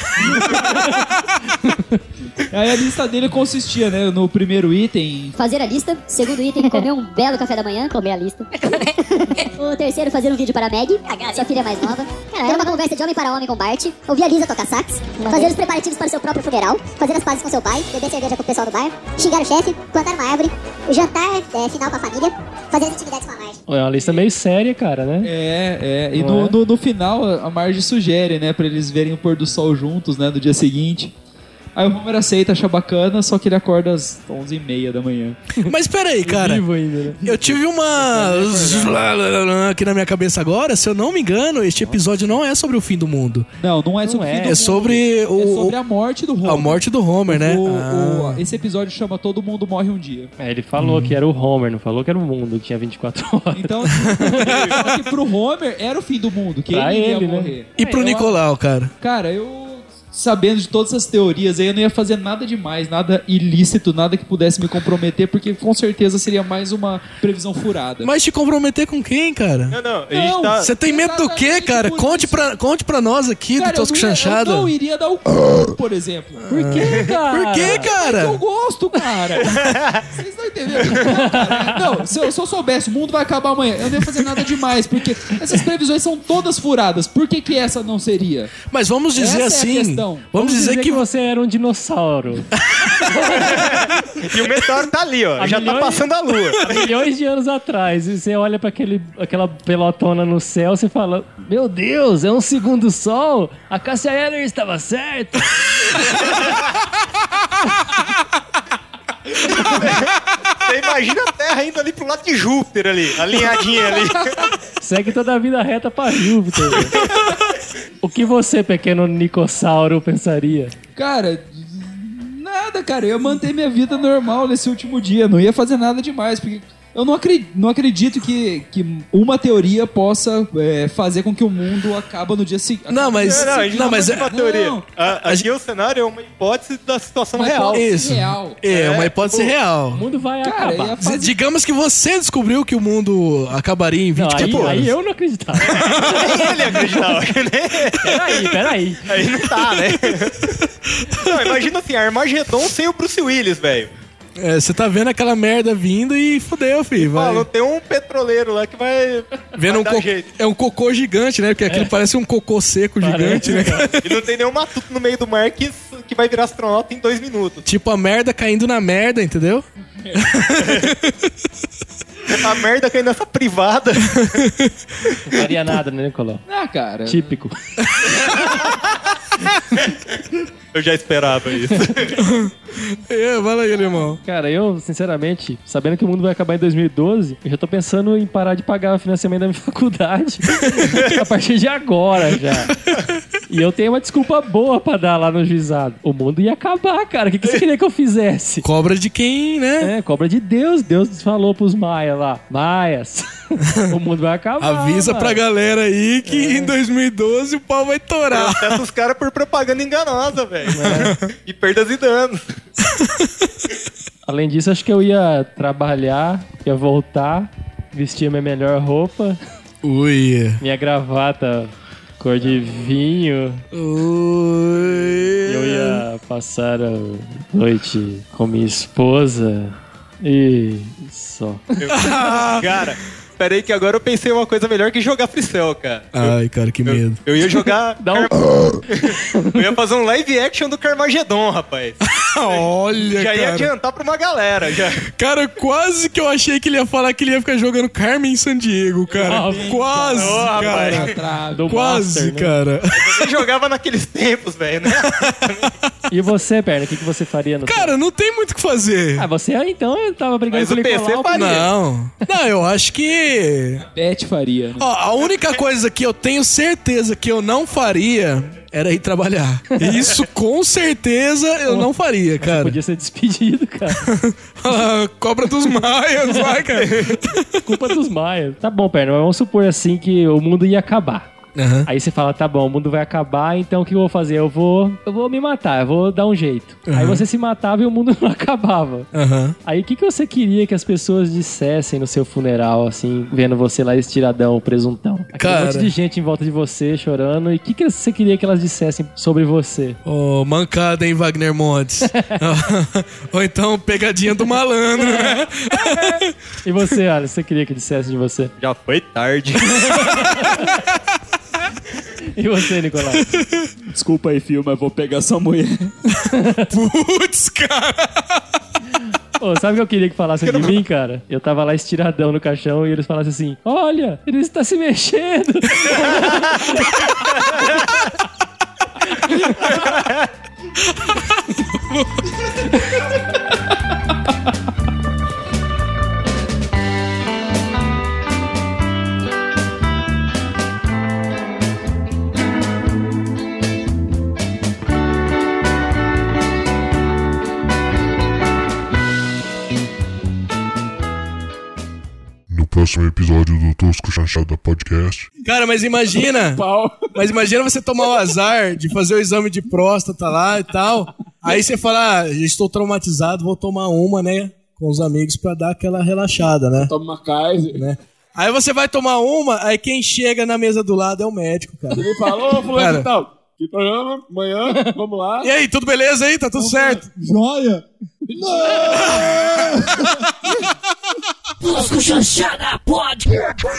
Aí a lista dele consistia, né, no primeiro item... Fazer a lista. Segundo item, comer um belo café da manhã. Comer a lista. O terceiro, fazer um vídeo para a Meg, sua filha mais nova. Ter uma conversa de homem para homem com Bart. Ouvir a Lisa tocar sax. Fazer os preparativos para o seu próprio funeral. Fazer as pazes com seu pai. Beber cerveja com o pessoal do bar. Xingar o chefe. Plantar uma árvore. Jantar final com a família. Fazer as atividades com a Marge. É uma lista meio séria, cara, né? E no final a Marge sugere, né, pra eles verem o pôr do sol juntos, né, no dia seguinte. Aí o Homer aceita, acha bacana, só que ele acorda às 11h30 da manhã. Mas peraí, cara. Vivo ainda, né? Eu tive uma... aqui na minha cabeça agora, se eu não me engano, este episódio não é sobre o fim do mundo. Não é sobre o fim do mundo. É sobre sobre a morte do Homer. A morte do Homer, né? Esse episódio chama Todo Mundo Morre um Dia. Ele falou que era o Homer, não falou que era o mundo, que tinha 24 horas. Então, só que pro Homer era o fim do mundo, que pra ele ia ele, morrer. Né? E pro Nicolau, cara? Cara, sabendo de todas essas teorias aí, eu não ia fazer nada demais, nada ilícito, nada que pudesse me comprometer, porque com certeza seria mais uma previsão furada. Mas te comprometer com quem, cara? Não, a gente tá... Você tem medo do quê, cara? Conte pra nós aqui, cara, do Tosco Chanchada. Eu não iria dar o c, por exemplo. Por quê, cara? Por quê, cara? É que eu gosto, cara. Vocês estão entendendo? Não, cara. Não, se eu soubesse, o mundo vai acabar amanhã, eu não ia fazer nada demais, porque essas previsões são todas furadas. Por que essa não seria? Mas vamos dizer Essa assim... é a questão. Vamos dizer que você era um dinossauro. E o meteoro tá ali, ó. Já tá passando a lua. Há milhões de anos atrás. E você olha pra aquela pelotona no céu, você fala: meu Deus, é um segundo sol? A Cássia Eller estava certa. Você imagina a Terra indo ali pro lado de Júpiter ali, alinhadinha ali. Segue toda a vida reta pra Júpiter. O que você, pequeno Nicossauro, pensaria? Cara, nada, cara. Eu ia manter minha vida normal nesse último dia. Não ia fazer nada demais, porque... Eu não acredito que uma teoria possa fazer com que o mundo acaba no dia seguinte. Não, mas é uma teoria. Aqui o cenário é uma hipótese da situação real. Isso. É uma hipótese real. O mundo vai acabar. Digamos que você descobriu que o mundo acabaria em 24 horas. Aí eu não acreditava. Ele acreditava. Peraí. Aí não tá, né? Não, imagina assim, Armagedon sem o Bruce Willis, velho. Você tá vendo aquela merda vindo e fudeu, filho. Vai. Tem um petroleiro lá que vai dar jeito. É um cocô gigante, né? Porque aquilo parece um cocô seco gigante, né? E não tem nenhum matuto no meio do mar que vai virar astronauta em 2 minutos. Tipo a merda caindo na merda, entendeu? A merda caindo nessa privada. Não faria nada, né, Nicolau? Ah, cara. Típico. Eu já esperava isso. Fala aí, irmão. Cara, eu, sinceramente, sabendo que o mundo vai acabar em 2012, eu já tô pensando em parar de pagar o financiamento da minha faculdade. A partir de agora, já. E eu tenho uma desculpa boa pra dar lá no juizado. O mundo ia acabar, cara. O que você queria que eu fizesse? Cobra de quem, né? Cobra de Deus. Deus falou pros Maias lá. Maias, o mundo vai acabar. Avisa pra galera aí que em 2012 o pau vai torar. Processa os caras por propaganda enganosa, velho. E perdas e danos. Além disso, acho que eu ia trabalhar, ia voltar, vestir minha melhor roupa. Ui. Minha gravata cor de vinho. Ui. Eu ia passar a noite com minha esposa. E só. Cara, peraí que agora eu pensei uma coisa melhor que jogar Fricel, cara. Ai, cara, que medo. Eu ia jogar... Eu ia fazer um live action do Carmageddon, rapaz. Olha, já ia cara. adiantar pra uma galera, já. Cara, quase que eu achei que ele ia falar que ele ia ficar jogando Carmen Sandiego, cara. Quase, cara. Quase, Master, né? cara. Você jogava naqueles tempos, velho, né? E você, Perna, o que você faria no Cara, não tem muito o que fazer. Ah, você então eu tava brigando com o Nicolau. Não, eu acho que... Beth faria, né? Ó, a única coisa que eu tenho certeza que eu não faria era ir trabalhar. Isso com certeza eu não faria, cara. Você podia ser despedido, cara. Cobra dos Maias, vai, cara. Culpa dos Maias. Tá bom, Perna, mas vamos supor assim que o mundo ia acabar. Uhum. Aí você fala, tá bom, o mundo vai acabar, então o que eu vou fazer? Eu vou me matar, eu vou dar um jeito. Uhum. Aí você se matava e o mundo não acabava. Uhum. Aí o que você queria que as pessoas dissessem no seu funeral, assim, vendo você lá estiradão, presuntão? Aquele monte de gente em volta de você chorando. E o que você queria que elas dissessem sobre você? Oh, mancada, hein, Wagner Montes? Ou então pegadinha do malandro, né? E você, Alisson, você queria que dissessem de você? Já foi tarde. E você, Nicolau? Desculpa aí, filho, mas vou pegar sua mulher. Putz, cara! Ô, sabe o que eu queria que falassem de mim, cara? Eu tava lá estiradão no caixão e eles falassem assim: olha, ele está se mexendo. Próximo episódio do Tosco Chanchada Podcast. Cara, mas imagina você tomar o azar de fazer o exame de próstata lá e tal. Aí você fala, estou traumatizado, vou tomar uma, né? Com os amigos pra dar aquela relaxada, né? Toma uma Kaiser. Né? Aí você vai tomar uma, aí quem chega na mesa do lado é o médico, cara. Ele falou, fulano e tal. Que programa? Amanhã, vamos lá. E aí, tudo beleza aí? Tá tudo certo? Joia! Tosco Chanchada Podcast.